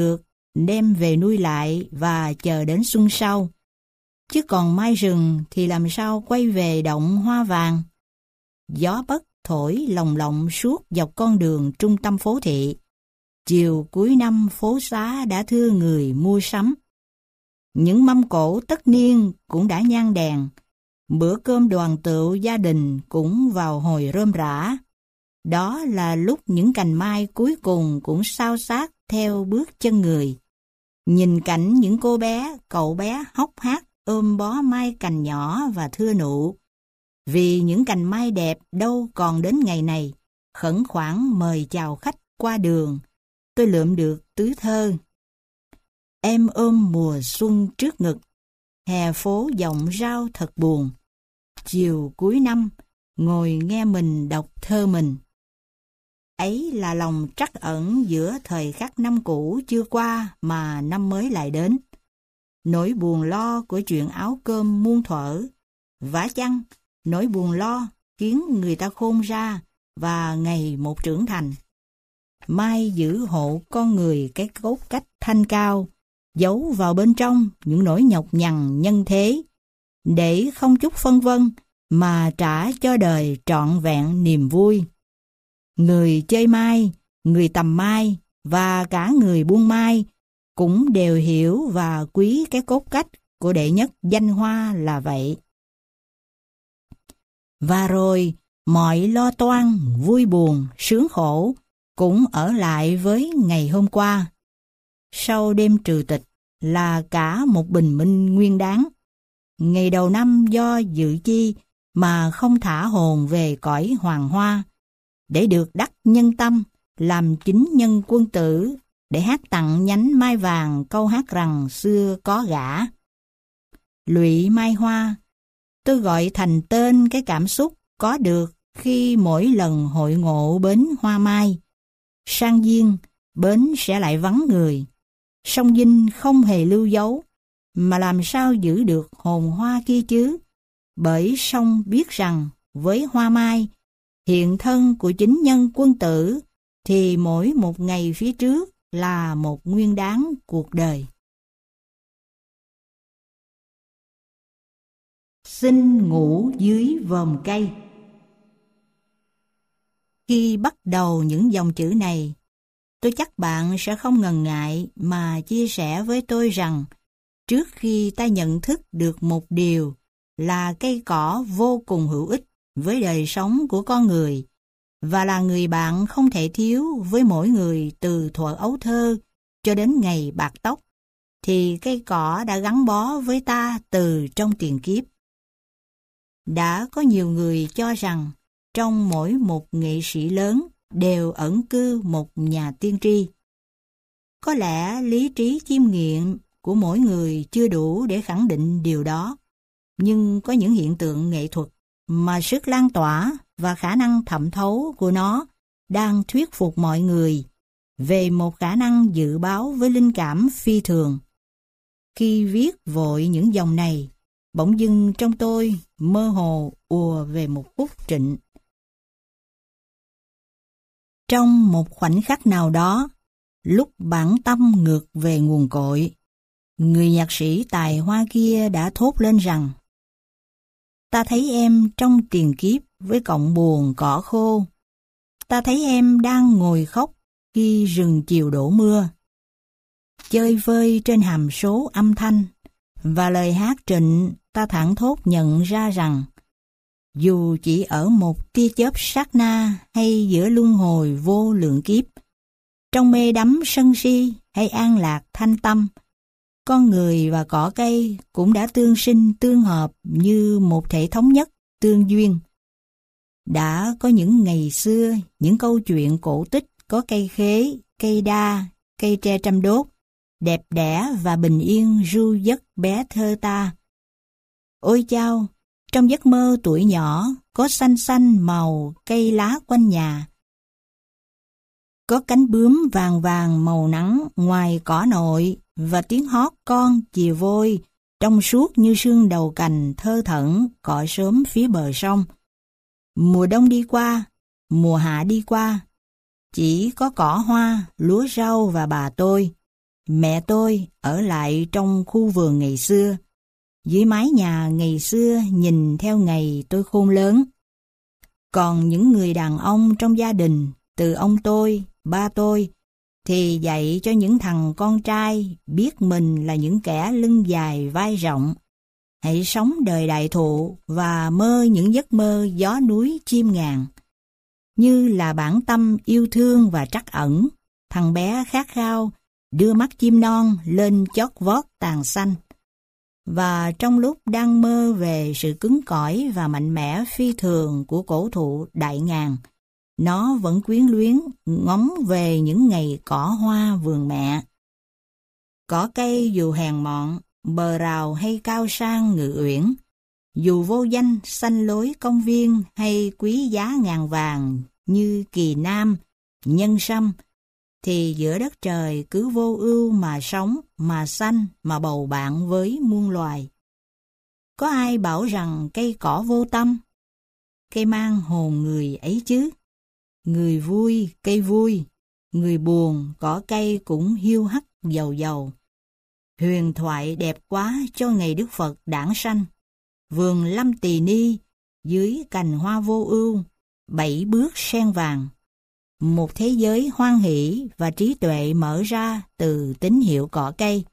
A: đem về nuôi lại và chờ đến xuân sau. Chứ còn mai rừng thì làm sao quay về động hoa vàng. Gió bất thổi lồng lộng suốt dọc con đường trung tâm phố thị. Chiều cuối năm phố xá đã thưa người mua sắm. Những mâm cỗ tất niên cũng đã nhang đèn. Bữa cơm đoàn tụ gia đình cũng vào hồi rơm rã. Đó là lúc những cành mai cuối cùng cũng xao xát theo bước chân người. Nhìn cảnh những cô bé, cậu bé hốc hác ôm bó mai cành nhỏ và thưa nụ. Vì những cành mai đẹp đâu còn đến ngày này, khẩn khoản mời chào khách qua đường. Tôi lượm được tứ thơ. Em ôm mùa xuân trước ngực, hè phố giọng rao thật buồn. Chiều cuối năm, ngồi nghe mình đọc thơ mình. Ấy là lòng trắc ẩn giữa thời khắc năm cũ chưa qua mà năm mới lại đến. Nỗi buồn lo của chuyện áo cơm muôn thuở. Vả chăng, nỗi buồn lo khiến người ta khôn ra và ngày một trưởng thành. Mai giữ hộ con người cái cốt cách thanh cao, giấu vào bên trong những nỗi nhọc nhằn nhân thế, để không chút phân vân mà trả cho đời trọn vẹn niềm vui. Người chơi mai, người tầm mai và cả người buôn mai cũng đều hiểu và quý cái cốt cách của đệ nhất danh hoa là vậy. Và rồi, mọi lo toan, vui buồn, sướng khổ cũng ở lại với ngày hôm qua. Sau đêm trừ tịch là cả một bình minh nguyên đáng. Ngày đầu năm do dự chi mà không thả hồn về cõi hoàng hoa, để được đắc nhân tâm, làm chính nhân quân tử, để hát tặng nhánh mai vàng câu hát rằng xưa có gã. Lụy mai hoa, tôi gọi thành tên cái cảm xúc có được khi mỗi lần hội ngộ bến hoa mai. Sang Diên, bến sẽ lại vắng người. Sông Vinh không hề lưu dấu, mà làm sao giữ được hồn hoa kia chứ? Bởi sông biết rằng với hoa mai, hiện thân của chính nhân quân tử, thì mỗi một ngày phía trước là một nguyên đáng cuộc đời. Xin ngủ dưới vòm cây. Khi bắt đầu những dòng chữ này, tôi chắc bạn sẽ không ngần ngại mà chia sẻ với tôi rằng trước khi ta nhận thức được một điều là cây cỏ vô cùng hữu ích với đời sống của con người và là người bạn không thể thiếu với mỗi người từ thuở ấu thơ cho đến ngày bạc tóc, thì cây cỏ đã gắn bó với ta từ trong tiền kiếp. Đã có nhiều người cho rằng trong mỗi một nghệ sĩ lớn đều ẩn cư một nhà tiên tri. Có lẽ lý trí chiêm nghiệm của mỗi người chưa đủ để khẳng định điều đó, nhưng có những hiện tượng nghệ thuật mà sức lan tỏa và khả năng thẩm thấu của nó đang thuyết phục mọi người về một khả năng dự báo với linh cảm phi thường. Khi viết vội những dòng này, bỗng dưng trong tôi mơ hồ ùa về một phút trịnh. Trong một khoảnh khắc nào đó, lúc bản tâm ngược về nguồn cội, người nhạc sĩ tài hoa kia đã thốt lên rằng: ta thấy em trong tiền kiếp với cọng buồn cỏ khô. Ta thấy em đang ngồi khóc khi rừng chiều đổ mưa. Chơi vơi trên hàm số âm thanh, và lời hát trịnh ta thẳng thốt nhận ra rằng dù chỉ ở một tia chớp sát na hay giữa luân hồi vô lượng kiếp, trong mê đắm sân si hay an lạc thanh tâm, con người và cỏ cây cũng đã tương sinh tương hợp như một thể thống nhất tương duyên. Đã có những ngày xưa, những câu chuyện cổ tích có cây khế, cây đa, cây tre trăm đốt, đẹp đẽ và bình yên ru giấc bé thơ ta. Ôi chao, trong giấc mơ tuổi nhỏ có xanh xanh màu cây lá quanh nhà. Có cánh bướm vàng vàng màu nắng ngoài cỏ nội và tiếng hót con chìa vôi trong suốt như sương đầu cành thơ thẩn cọ sớm phía bờ sông. Mùa đông đi qua, mùa hạ đi qua, chỉ có cỏ hoa, lúa rau và bà tôi. mẹ tôi ở lại trong khu vườn ngày xưa, dưới mái nhà ngày xưa nhìn theo ngày tôi khôn lớn. Còn những người đàn ông trong gia đình, từ ông tôi, ba tôi, thì dạy cho những thằng con trai biết mình là những kẻ lưng dài vai rộng. Hãy sống đời đại thụ và mơ những giấc mơ gió núi chim ngàn. Như là bản tâm yêu thương và trắc ẩn, thằng bé khát khao đưa mắt chim non lên chót vót tàn xanh. Và trong lúc đang mơ về sự cứng cỏi và mạnh mẽ phi thường của cổ thụ đại ngàn, nó vẫn quyến luyến ngóng về những ngày cỏ hoa vườn mẹ. Cỏ cây dù hèn mọn, bờ rào hay cao sang ngự uyển, dù vô danh xanh lối công viên hay quý giá ngàn vàng như kỳ nam, nhân sâm, thì giữa đất trời cứ vô ưu mà sống, mà xanh, mà bầu bạn với muôn loài. Có ai bảo rằng cây cỏ vô tâm? Cây mang hồn người ấy chứ. Người vui, cây vui, người buồn, cỏ cây cũng hiu hắt dầu dầu. Huyền thoại đẹp quá cho ngày Đức Phật đản sanh. Vườn Lâm Tỳ Ni, dưới cành hoa vô ưu, bảy bước sen vàng. Một thế giới hoan hỷ và trí tuệ mở ra từ tín hiệu cỏ cây.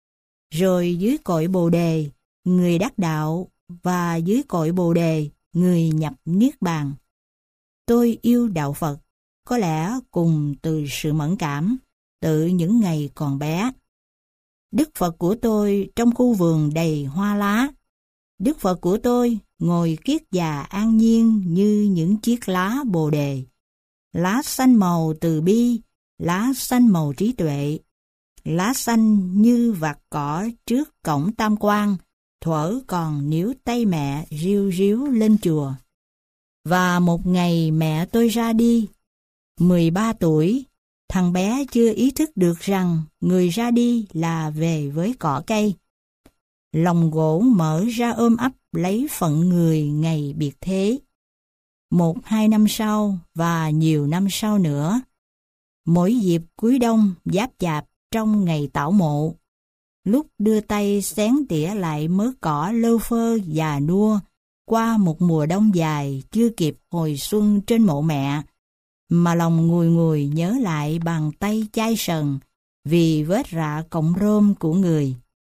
A: Rồi dưới cội Bồ Đề, người đắc đạo, và dưới cội Bồ Đề, người nhập Niết Bàn. Tôi yêu đạo Phật, có lẽ cùng từ sự mẫn cảm, từ những ngày còn bé. Đức Phật của tôi trong khu vườn đầy hoa lá. Đức Phật của tôi ngồi kiết già an nhiên như những chiếc lá Bồ Đề. Lá xanh màu từ bi, lá xanh màu trí tuệ, lá xanh như vạt cỏ trước cổng Tam Quan, thuở còn níu tay mẹ ríu ríu lên chùa. Và một ngày mẹ tôi ra đi, mười ba tuổi, thằng bé chưa ý thức được rằng người ra đi là về với cỏ cây. Lòng gỗ mở ra ôm ấp lấy phận người ngày biệt thế. Một hai năm sau và nhiều năm sau nữa, mỗi dịp cuối đông giáp chạp trong ngày tảo mộ, lúc đưa tay xén tỉa lại mớ cỏ lơ phơ già nua qua một mùa đông dài chưa kịp hồi xuân trên mộ mẹ, mà lòng ngùi ngùi nhớ lại bàn tay chai sần vì vết rạ cọng rơm của người.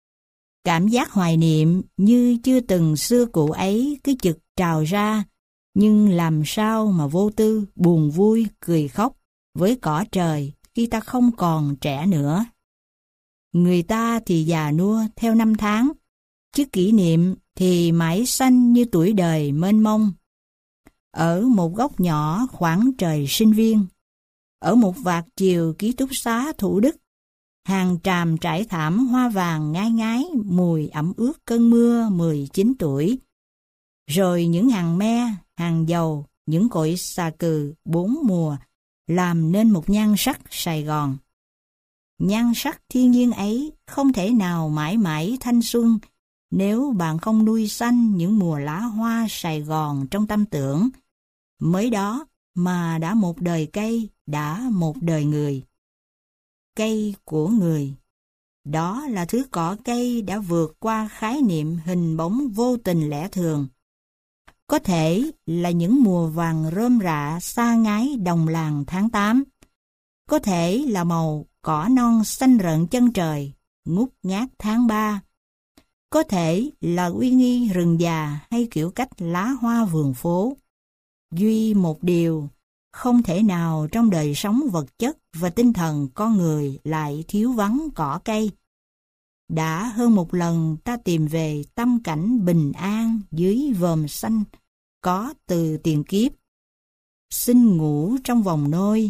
A: Cảm giác hoài niệm như chưa từng xưa cụ ấy cứ chực trào ra, nhưng làm sao mà vô tư, buồn vui, cười khóc với cỏ trời khi ta không còn trẻ nữa. Người ta thì già nua theo năm tháng, chứ kỷ niệm thì mãi xanh như tuổi đời mênh mông. Ở một góc nhỏ khoảng trời sinh viên, ở một vạt chiều ký túc xá Thủ Đức, hàng tràm trải thảm hoa vàng ngai ngái mùi ẩm ướt cơn mưa mười chín tuổi. Rồi những hàng me, hàng dầu, những cội xà cừ bốn mùa làm nên một nhan sắc Sài Gòn. Nhan sắc thiên nhiên ấy không thể nào mãi mãi thanh xuân nếu bạn không nuôi xanh những mùa lá hoa Sài Gòn trong tâm tưởng. Mới đó mà đã một đời cây, đã một đời người. Cây của người, đó là thứ cỏ cây đã vượt qua khái niệm hình bóng vô tình lẽ thường. Có thể là những mùa vàng rơm rạ xa ngái đồng làng tháng tám. Có thể là màu cỏ non xanh rợn chân trời, ngút ngát tháng ba. Có thể là uy nghi rừng già hay kiểu cách lá hoa vườn phố. Duy một điều, không thể nào trong đời sống vật chất và tinh thần con người lại thiếu vắng cỏ cây. Đã hơn một lần ta tìm về tâm cảnh bình an dưới vòm xanh có từ tiền kiếp. Xin ngủ trong vòng nôi,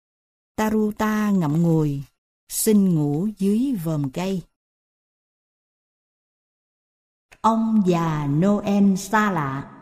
A: Taruta ngậm ngùi, xin ngủ dưới vòm cây. Ông già Noel xa lạ.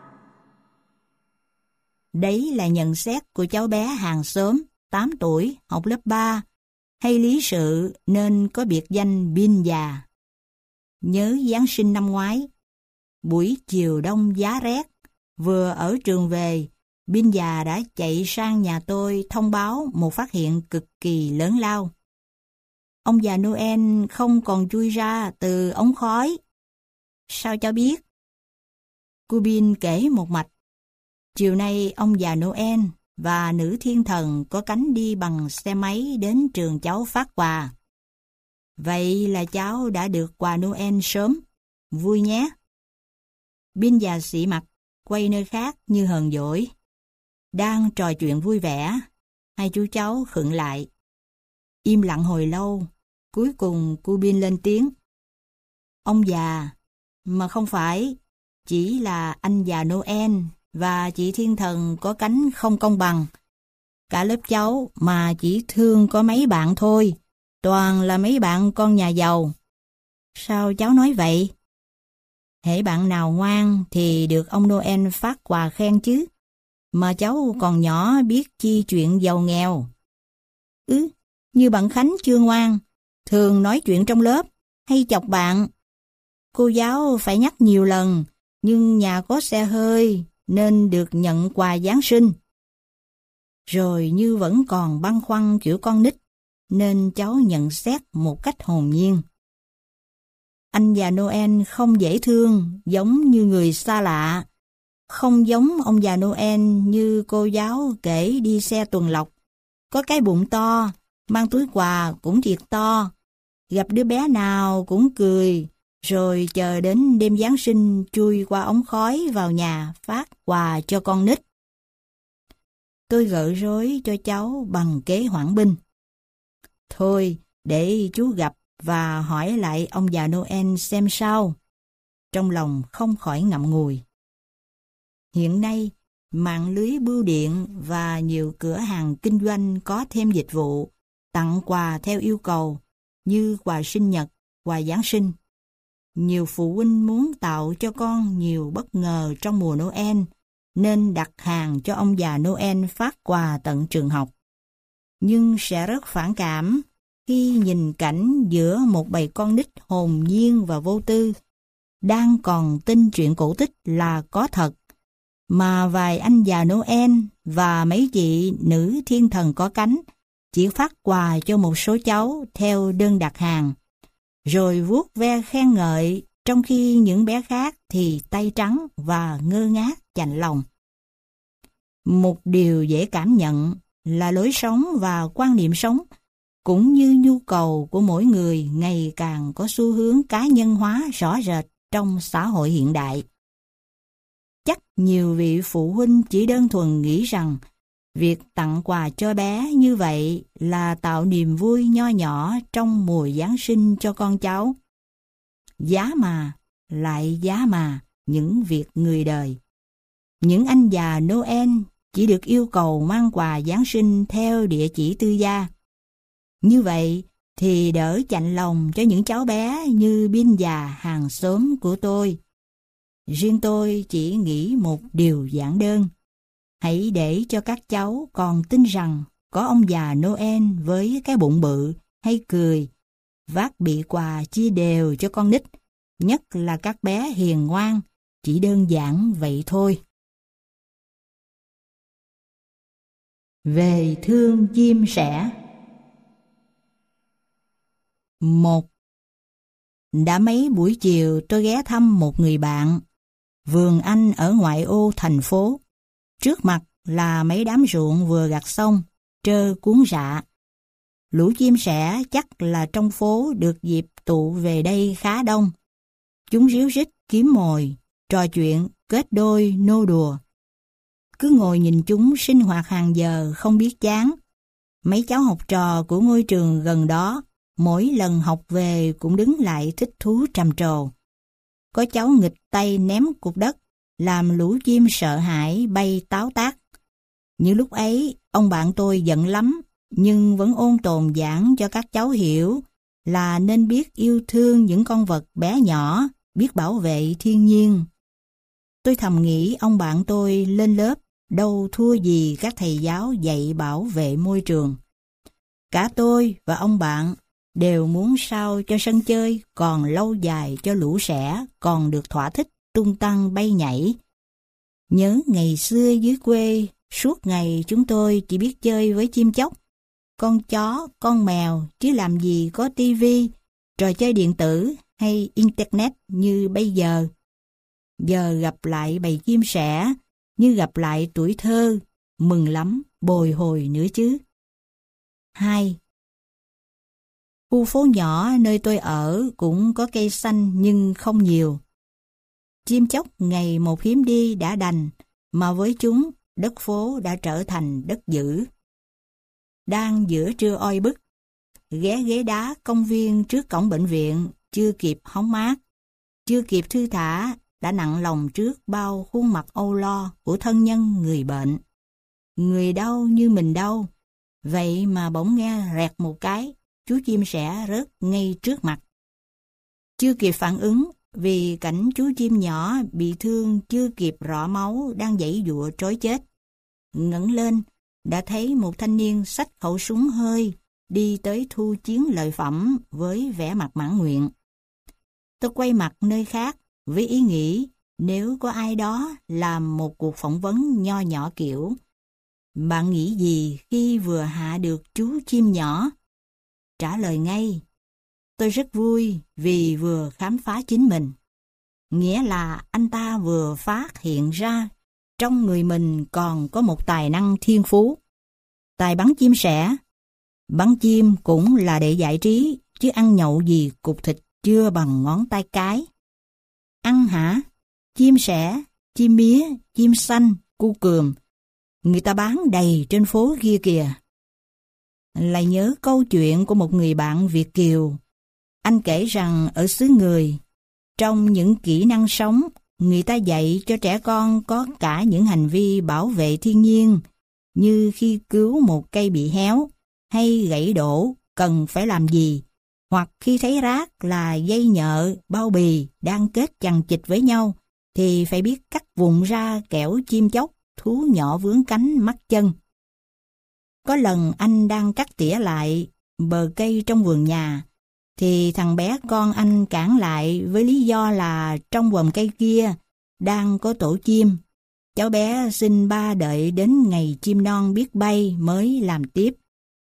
A: Đấy là nhận xét của cháu bé hàng xóm, tám tuổi, học lớp ba, hay lý sự nên có biệt danh Bin già. Nhớ Giáng sinh năm ngoái, buổi chiều đông giá rét, vừa ở trường về, Bin già đã chạy sang nhà tôi thông báo một phát hiện cực kỳ lớn lao. ông già Noel không còn chui ra từ ống khói. Sao cháu biết? Corbin kể một mạch. Chiều nay ông già Noel và nữ thiên thần có cánh đi bằng xe máy đến trường cháu phát quà. Vậy là cháu đã được quà Noel sớm. Vui nhé. Bin già xị mặt, quay nơi khác như hờn dỗi. Đang trò chuyện vui vẻ, hai chú cháu khựng lại. Im lặng hồi lâu, cuối cùng Corbin lên tiếng. Ông già, mà không phải, chỉ là anh già Noel và chị thiên thần có cánh không công bằng. Cả lớp cháu mà chỉ thương có mấy bạn thôi, toàn là mấy bạn con nhà giàu. Sao cháu nói vậy? Hễ bạn nào ngoan thì được ông Noel phát quà khen chứ, mà cháu còn nhỏ biết chi chuyện giàu nghèo. Ừ, như bạn Khánh chưa ngoan, thường nói chuyện trong lớp, hay chọc bạn. Cô giáo phải nhắc nhiều lần, nhưng nhà có xe hơi nên được nhận quà Giáng sinh. Rồi như vẫn còn băn khoăn kiểu con nít, nên cháu nhận xét một cách hồn nhiên. Anh già Noel không dễ thương, giống như người xa lạ. Không giống ông già Noel như cô giáo kể đi xe tuần lộc. Có cái bụng to, mang túi quà cũng thiệt to. Gặp đứa bé nào cũng cười, rồi chờ đến đêm Giáng sinh chui qua ống khói vào nhà phát quà cho con nít. Tôi gợi rối cho cháu bằng kế hoãn binh. Thôi, để chú gặp và hỏi lại ông già Noel xem sao. Trong lòng không khỏi ngậm ngùi. Hiện nay, mạng lưới bưu điện và nhiều cửa hàng kinh doanh có thêm dịch vụ tặng quà theo yêu cầu như quà sinh nhật, quà Giáng sinh. Nhiều phụ huynh muốn tạo cho con nhiều bất ngờ trong mùa Noel nên đặt hàng cho ông già Noel phát quà tận trường học. Nhưng sẽ rất phản cảm khi nhìn cảnh giữa một bầy con nít hồn nhiên và vô tư, đang còn tin chuyện cổ tích là có thật, mà vài anh già Noel và mấy chị nữ thiên thần có cánh chỉ phát quà cho một số cháu theo đơn đặt hàng, rồi vuốt ve khen ngợi, trong khi những bé khác thì tay trắng và ngơ ngác chạnh lòng. Một điều dễ cảm nhận là lối sống và quan niệm sống, cũng như nhu cầu của mỗi người ngày càng có xu hướng cá nhân hóa rõ rệt trong xã hội hiện đại. Chắc nhiều vị phụ huynh chỉ đơn thuần nghĩ rằng việc tặng quà cho bé như vậy là tạo niềm vui nho nhỏ trong mùa Giáng sinh cho con cháu. Giá mà, lại giá mà những việc người đời. Những anh già Noel chỉ được yêu cầu mang quà Giáng sinh theo địa chỉ tư gia. Như vậy thì đỡ chạnh lòng cho những cháu bé như Bin già hàng xóm của tôi. Riêng tôi chỉ nghĩ một điều giản đơn. Hãy để cho các cháu còn tin rằng có ông già Noel với cái bụng bự hay cười, vác bị quà chia đều cho con nít, nhất là các bé hiền ngoan, chỉ đơn giản vậy thôi. Về thương chim sẻ. Một. Đã mấy buổi chiều tôi ghé thăm một người bạn. Vườn anh ở ngoại ô thành phố. Trước mặt là mấy đám ruộng vừa gặt xong, trơ cuốn rạ. Lũ chim sẻ chắc là trong phố được dịp tụ về đây khá đông. Chúng ríu rít kiếm mồi, trò chuyện, kết đôi, nô đùa. Cứ ngồi nhìn chúng sinh hoạt hàng giờ không biết chán. Mấy cháu học trò của ngôi trường gần đó, mỗi lần học về cũng đứng lại thích thú trầm trồ. Có cháu nghịch tay ném cục đất, làm lũ chim sợ hãi bay táo tác. Như lúc ấy, ông bạn tôi giận lắm, nhưng vẫn ôn tồn giảng cho các cháu hiểu là nên biết yêu thương những con vật bé nhỏ, biết bảo vệ thiên nhiên. Tôi thầm nghĩ ông bạn tôi lên lớp đâu thua gì các thầy giáo dạy bảo vệ môi trường. Cả tôi và ông bạn đều muốn sao cho sân chơi còn lâu dài cho lũ sẻ còn được thỏa thích tung tăng bay nhảy. Nhớ ngày xưa dưới quê, suốt ngày chúng tôi chỉ biết chơi với chim chóc. con chó, con mèo, chứ làm gì có tivi, trò chơi điện tử hay internet như bây giờ. Giờ gặp lại bầy chim sẻ, như gặp lại tuổi thơ, mừng lắm, bồi hồi nữa chứ. Hai. Khu phố nhỏ nơi tôi ở cũng có cây xanh nhưng không nhiều. Chim chóc ngày một hiếm đi đã đành, mà với chúng, đất phố đã trở thành đất dữ. Đang giữa trưa oi bức, ghé ghế đá công viên trước cổng bệnh viện, chưa kịp hóng mát, chưa kịp thư thả, đã nặng lòng trước bao khuôn mặt âu lo của thân nhân người bệnh. Người đau như mình đau, vậy mà bỗng nghe rẹt một cái, chú chim sẻ rớt ngay trước mặt. Chưa kịp phản ứng, vì cảnh chú chim nhỏ bị thương chưa kịp rọ máu đang giãy giụa trối chết. Ngẩng lên, đã thấy một thanh niên xách khẩu súng hơi đi tới thu chiến lợi phẩm với vẻ mặt mãn nguyện. Tôi quay mặt nơi khác với ý nghĩ nếu có ai đó làm một cuộc phỏng vấn nho nhỏ kiểu: bạn nghĩ gì khi vừa hạ được chú chim nhỏ? Trả lời ngay: tôi rất vui vì vừa khám phá chính mình. Nghĩa là anh ta vừa phát hiện ra trong người mình còn có một tài năng thiên phú. Tài bắn chim sẻ. Bắn chim cũng là để giải trí, chứ ăn nhậu gì cục thịt chưa bằng ngón tay cái. Ăn hả? Chim sẻ, chim mía, chim xanh, cu cườm. Người ta bán đầy trên phố kia kìa. Lại nhớ câu chuyện của một người bạn Việt kiều. Anh kể rằng ở xứ người, trong những kỹ năng sống, người ta dạy cho trẻ con có cả những hành vi bảo vệ thiên nhiên, như khi cứu một cây bị héo hay gãy đổ cần phải làm gì, hoặc khi thấy rác là dây nhợ, bao bì đang kết chằng chịt với nhau, thì phải biết cắt vụn ra kẻo chim chóc, thú nhỏ vướng cánh mắc chân. Có lần anh đang cắt tỉa lại bờ cây trong vườn nhà, thì thằng bé con anh cản lại với lý do là trong vòm cây kia đang có tổ chim. Cháu bé xin ba đợi đến ngày chim non biết bay mới làm tiếp.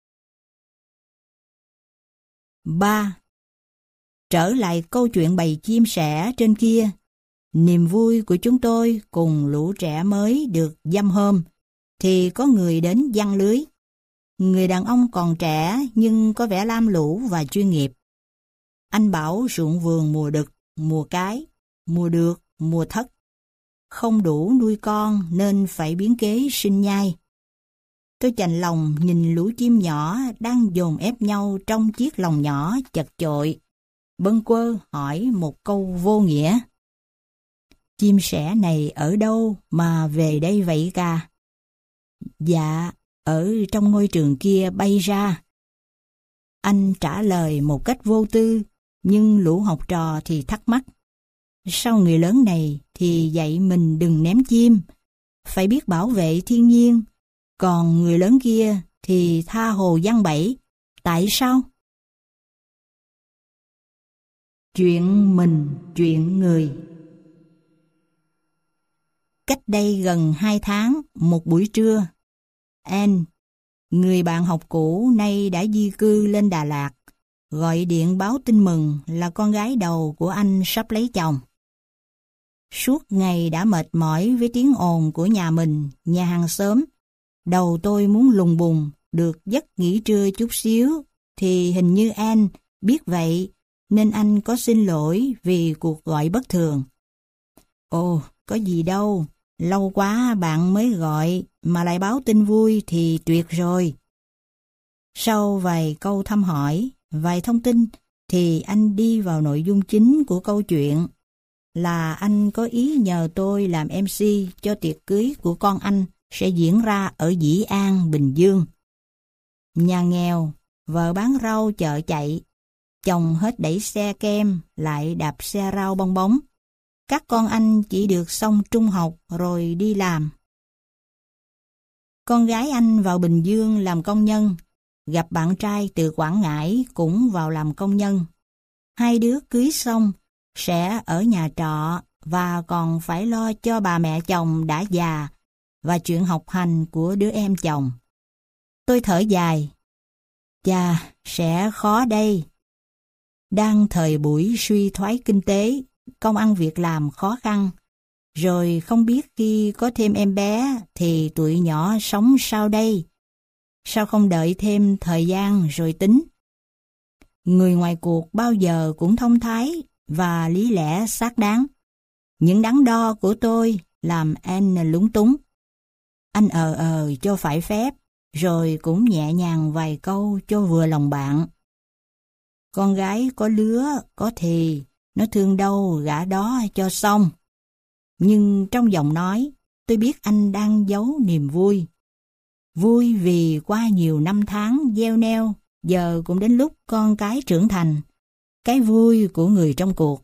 A: ba. Trở lại câu chuyện bầy chim sẻ trên kia, niềm vui của chúng tôi cùng lũ trẻ mới được dăm hôm, thì có người đến giăng lưới. Người đàn ông còn trẻ nhưng có vẻ lam lũ và chuyên nghiệp. Anh bảo ruộng vườn mùa đực, mùa cái, mùa được, mùa thất. Không đủ nuôi con nên phải biến kế sinh nhai. Tôi chạnh lòng nhìn lũ chim nhỏ đang dồn ép nhau trong chiếc lồng nhỏ chật chội. Bâng quơ hỏi một câu vô nghĩa: chim sẻ này ở đâu mà về đây vậy ca? Dạ, ở trong ngôi trường kia bay ra. Anh trả lời một cách vô tư, nhưng lũ học trò thì thắc mắc. Sao người lớn này thì dạy mình đừng ném chim, phải biết bảo vệ thiên nhiên, còn người lớn kia thì tha hồ giăng bẫy, tại sao? Chuyện mình, chuyện người. Cách đây gần hai tháng, một buổi trưa, Anne, người bạn học cũ nay đã di cư lên Đà Lạt, gọi điện báo tin mừng là con gái đầu của anh sắp lấy chồng. Suốt ngày đã mệt mỏi với tiếng ồn của nhà mình, nhà hàng xóm. Đầu tôi muốn lùng bùng, được giấc nghỉ trưa chút xíu, thì hình như Anne biết vậy, nên anh có xin lỗi vì cuộc gọi bất thường. Ồ, có gì đâu, lâu quá bạn mới gọi, mà lại báo tin vui thì tuyệt rồi. Sau vài câu thăm hỏi, vài thông tin, thì anh đi vào nội dung chính của câu chuyện, là anh có ý nhờ tôi làm em xê cho tiệc cưới của con anh sẽ diễn ra ở Dĩ An, Bình Dương. Nhà nghèo, vợ bán rau chợ chạy, chồng hết đẩy xe kem lại đạp xe rau bong bóng. Các con anh chỉ được xong trung học rồi đi làm. Con gái anh vào Bình Dương làm công nhân, gặp bạn trai từ Quảng Ngãi cũng vào làm công nhân. Hai đứa cưới xong sẽ ở nhà trọ và còn phải lo cho bà mẹ chồng đã già và chuyện học hành của đứa em chồng. Tôi thở dài. Chà, sẽ khó đây. Đang thời buổi suy thoái kinh tế, công ăn việc làm khó khăn, rồi không biết khi có thêm em bé thì tụi nhỏ sống sao đây? Sao không đợi thêm thời gian rồi tính? Người ngoài cuộc bao giờ cũng thông thái và lý lẽ xác đáng. Những đắn đo của tôi làm Anne lúng túng. Anh ờ ờ cho phải phép, rồi cũng nhẹ nhàng vài câu cho vừa lòng bạn. Con gái có lứa, có thì, nó thương đâu gả đó cho xong. Nhưng trong giọng nói, tôi biết anh đang giấu niềm vui. Vui vì qua nhiều năm tháng gieo neo, giờ cũng đến lúc con cái trưởng thành. Cái vui của người trong cuộc.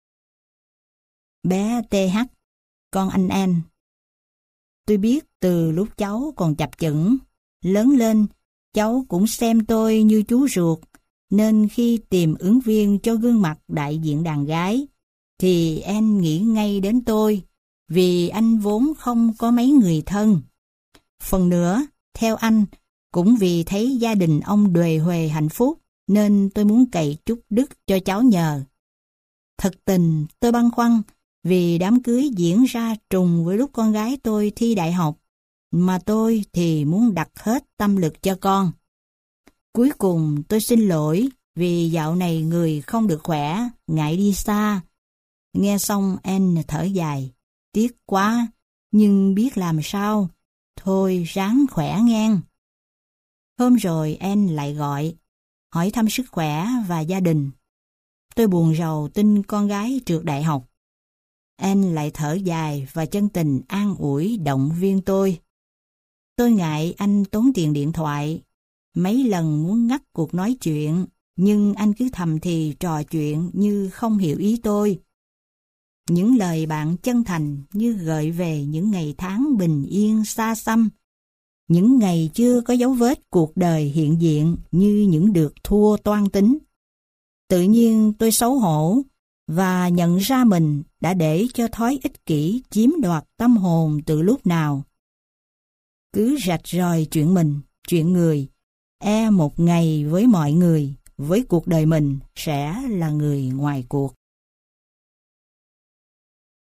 A: Bé tê hát, con anh An. Tôi biết từ lúc cháu còn chập chững, lớn lên, cháu cũng xem tôi như chú ruột, nên khi tìm ứng viên cho gương mặt đại diện đàn gái, thì An nghĩ ngay đến tôi, vì anh vốn không có mấy người thân. Phần nữa, theo anh, cũng vì thấy gia đình ông đuề huề hạnh phúc, nên tôi muốn cậy chút đức cho cháu nhờ. Thật tình, tôi băn khoăn, vì đám cưới diễn ra trùng với lúc con gái tôi thi đại học, mà tôi thì muốn đặt hết tâm lực cho con. Cuối cùng tôi xin lỗi, vì dạo này người không được khỏe, ngại đi xa. Nghe xong Anne thở dài, tiếc quá, nhưng biết làm sao, thôi ráng khỏe ngang. Hôm rồi Anne lại gọi, hỏi thăm sức khỏe và gia đình. Tôi buồn rầu tin con gái trượt đại học. Anne lại thở dài và chân tình an ủi động viên tôi. Tôi ngại anh tốn tiền điện thoại, mấy lần muốn ngắt cuộc nói chuyện, nhưng anh cứ thầm thì trò chuyện như không hiểu ý tôi. Những lời bạn chân thành như gợi về những ngày tháng bình yên xa xăm, những ngày chưa có dấu vết cuộc đời hiện diện như những được thua toan tính. Tự nhiên tôi xấu hổ và nhận ra mình đã để cho thói ích kỷ chiếm đoạt tâm hồn từ lúc nào. Cứ rạch ròi chuyện mình, chuyện người, e một ngày với mọi người, với cuộc đời mình sẽ là người ngoài cuộc.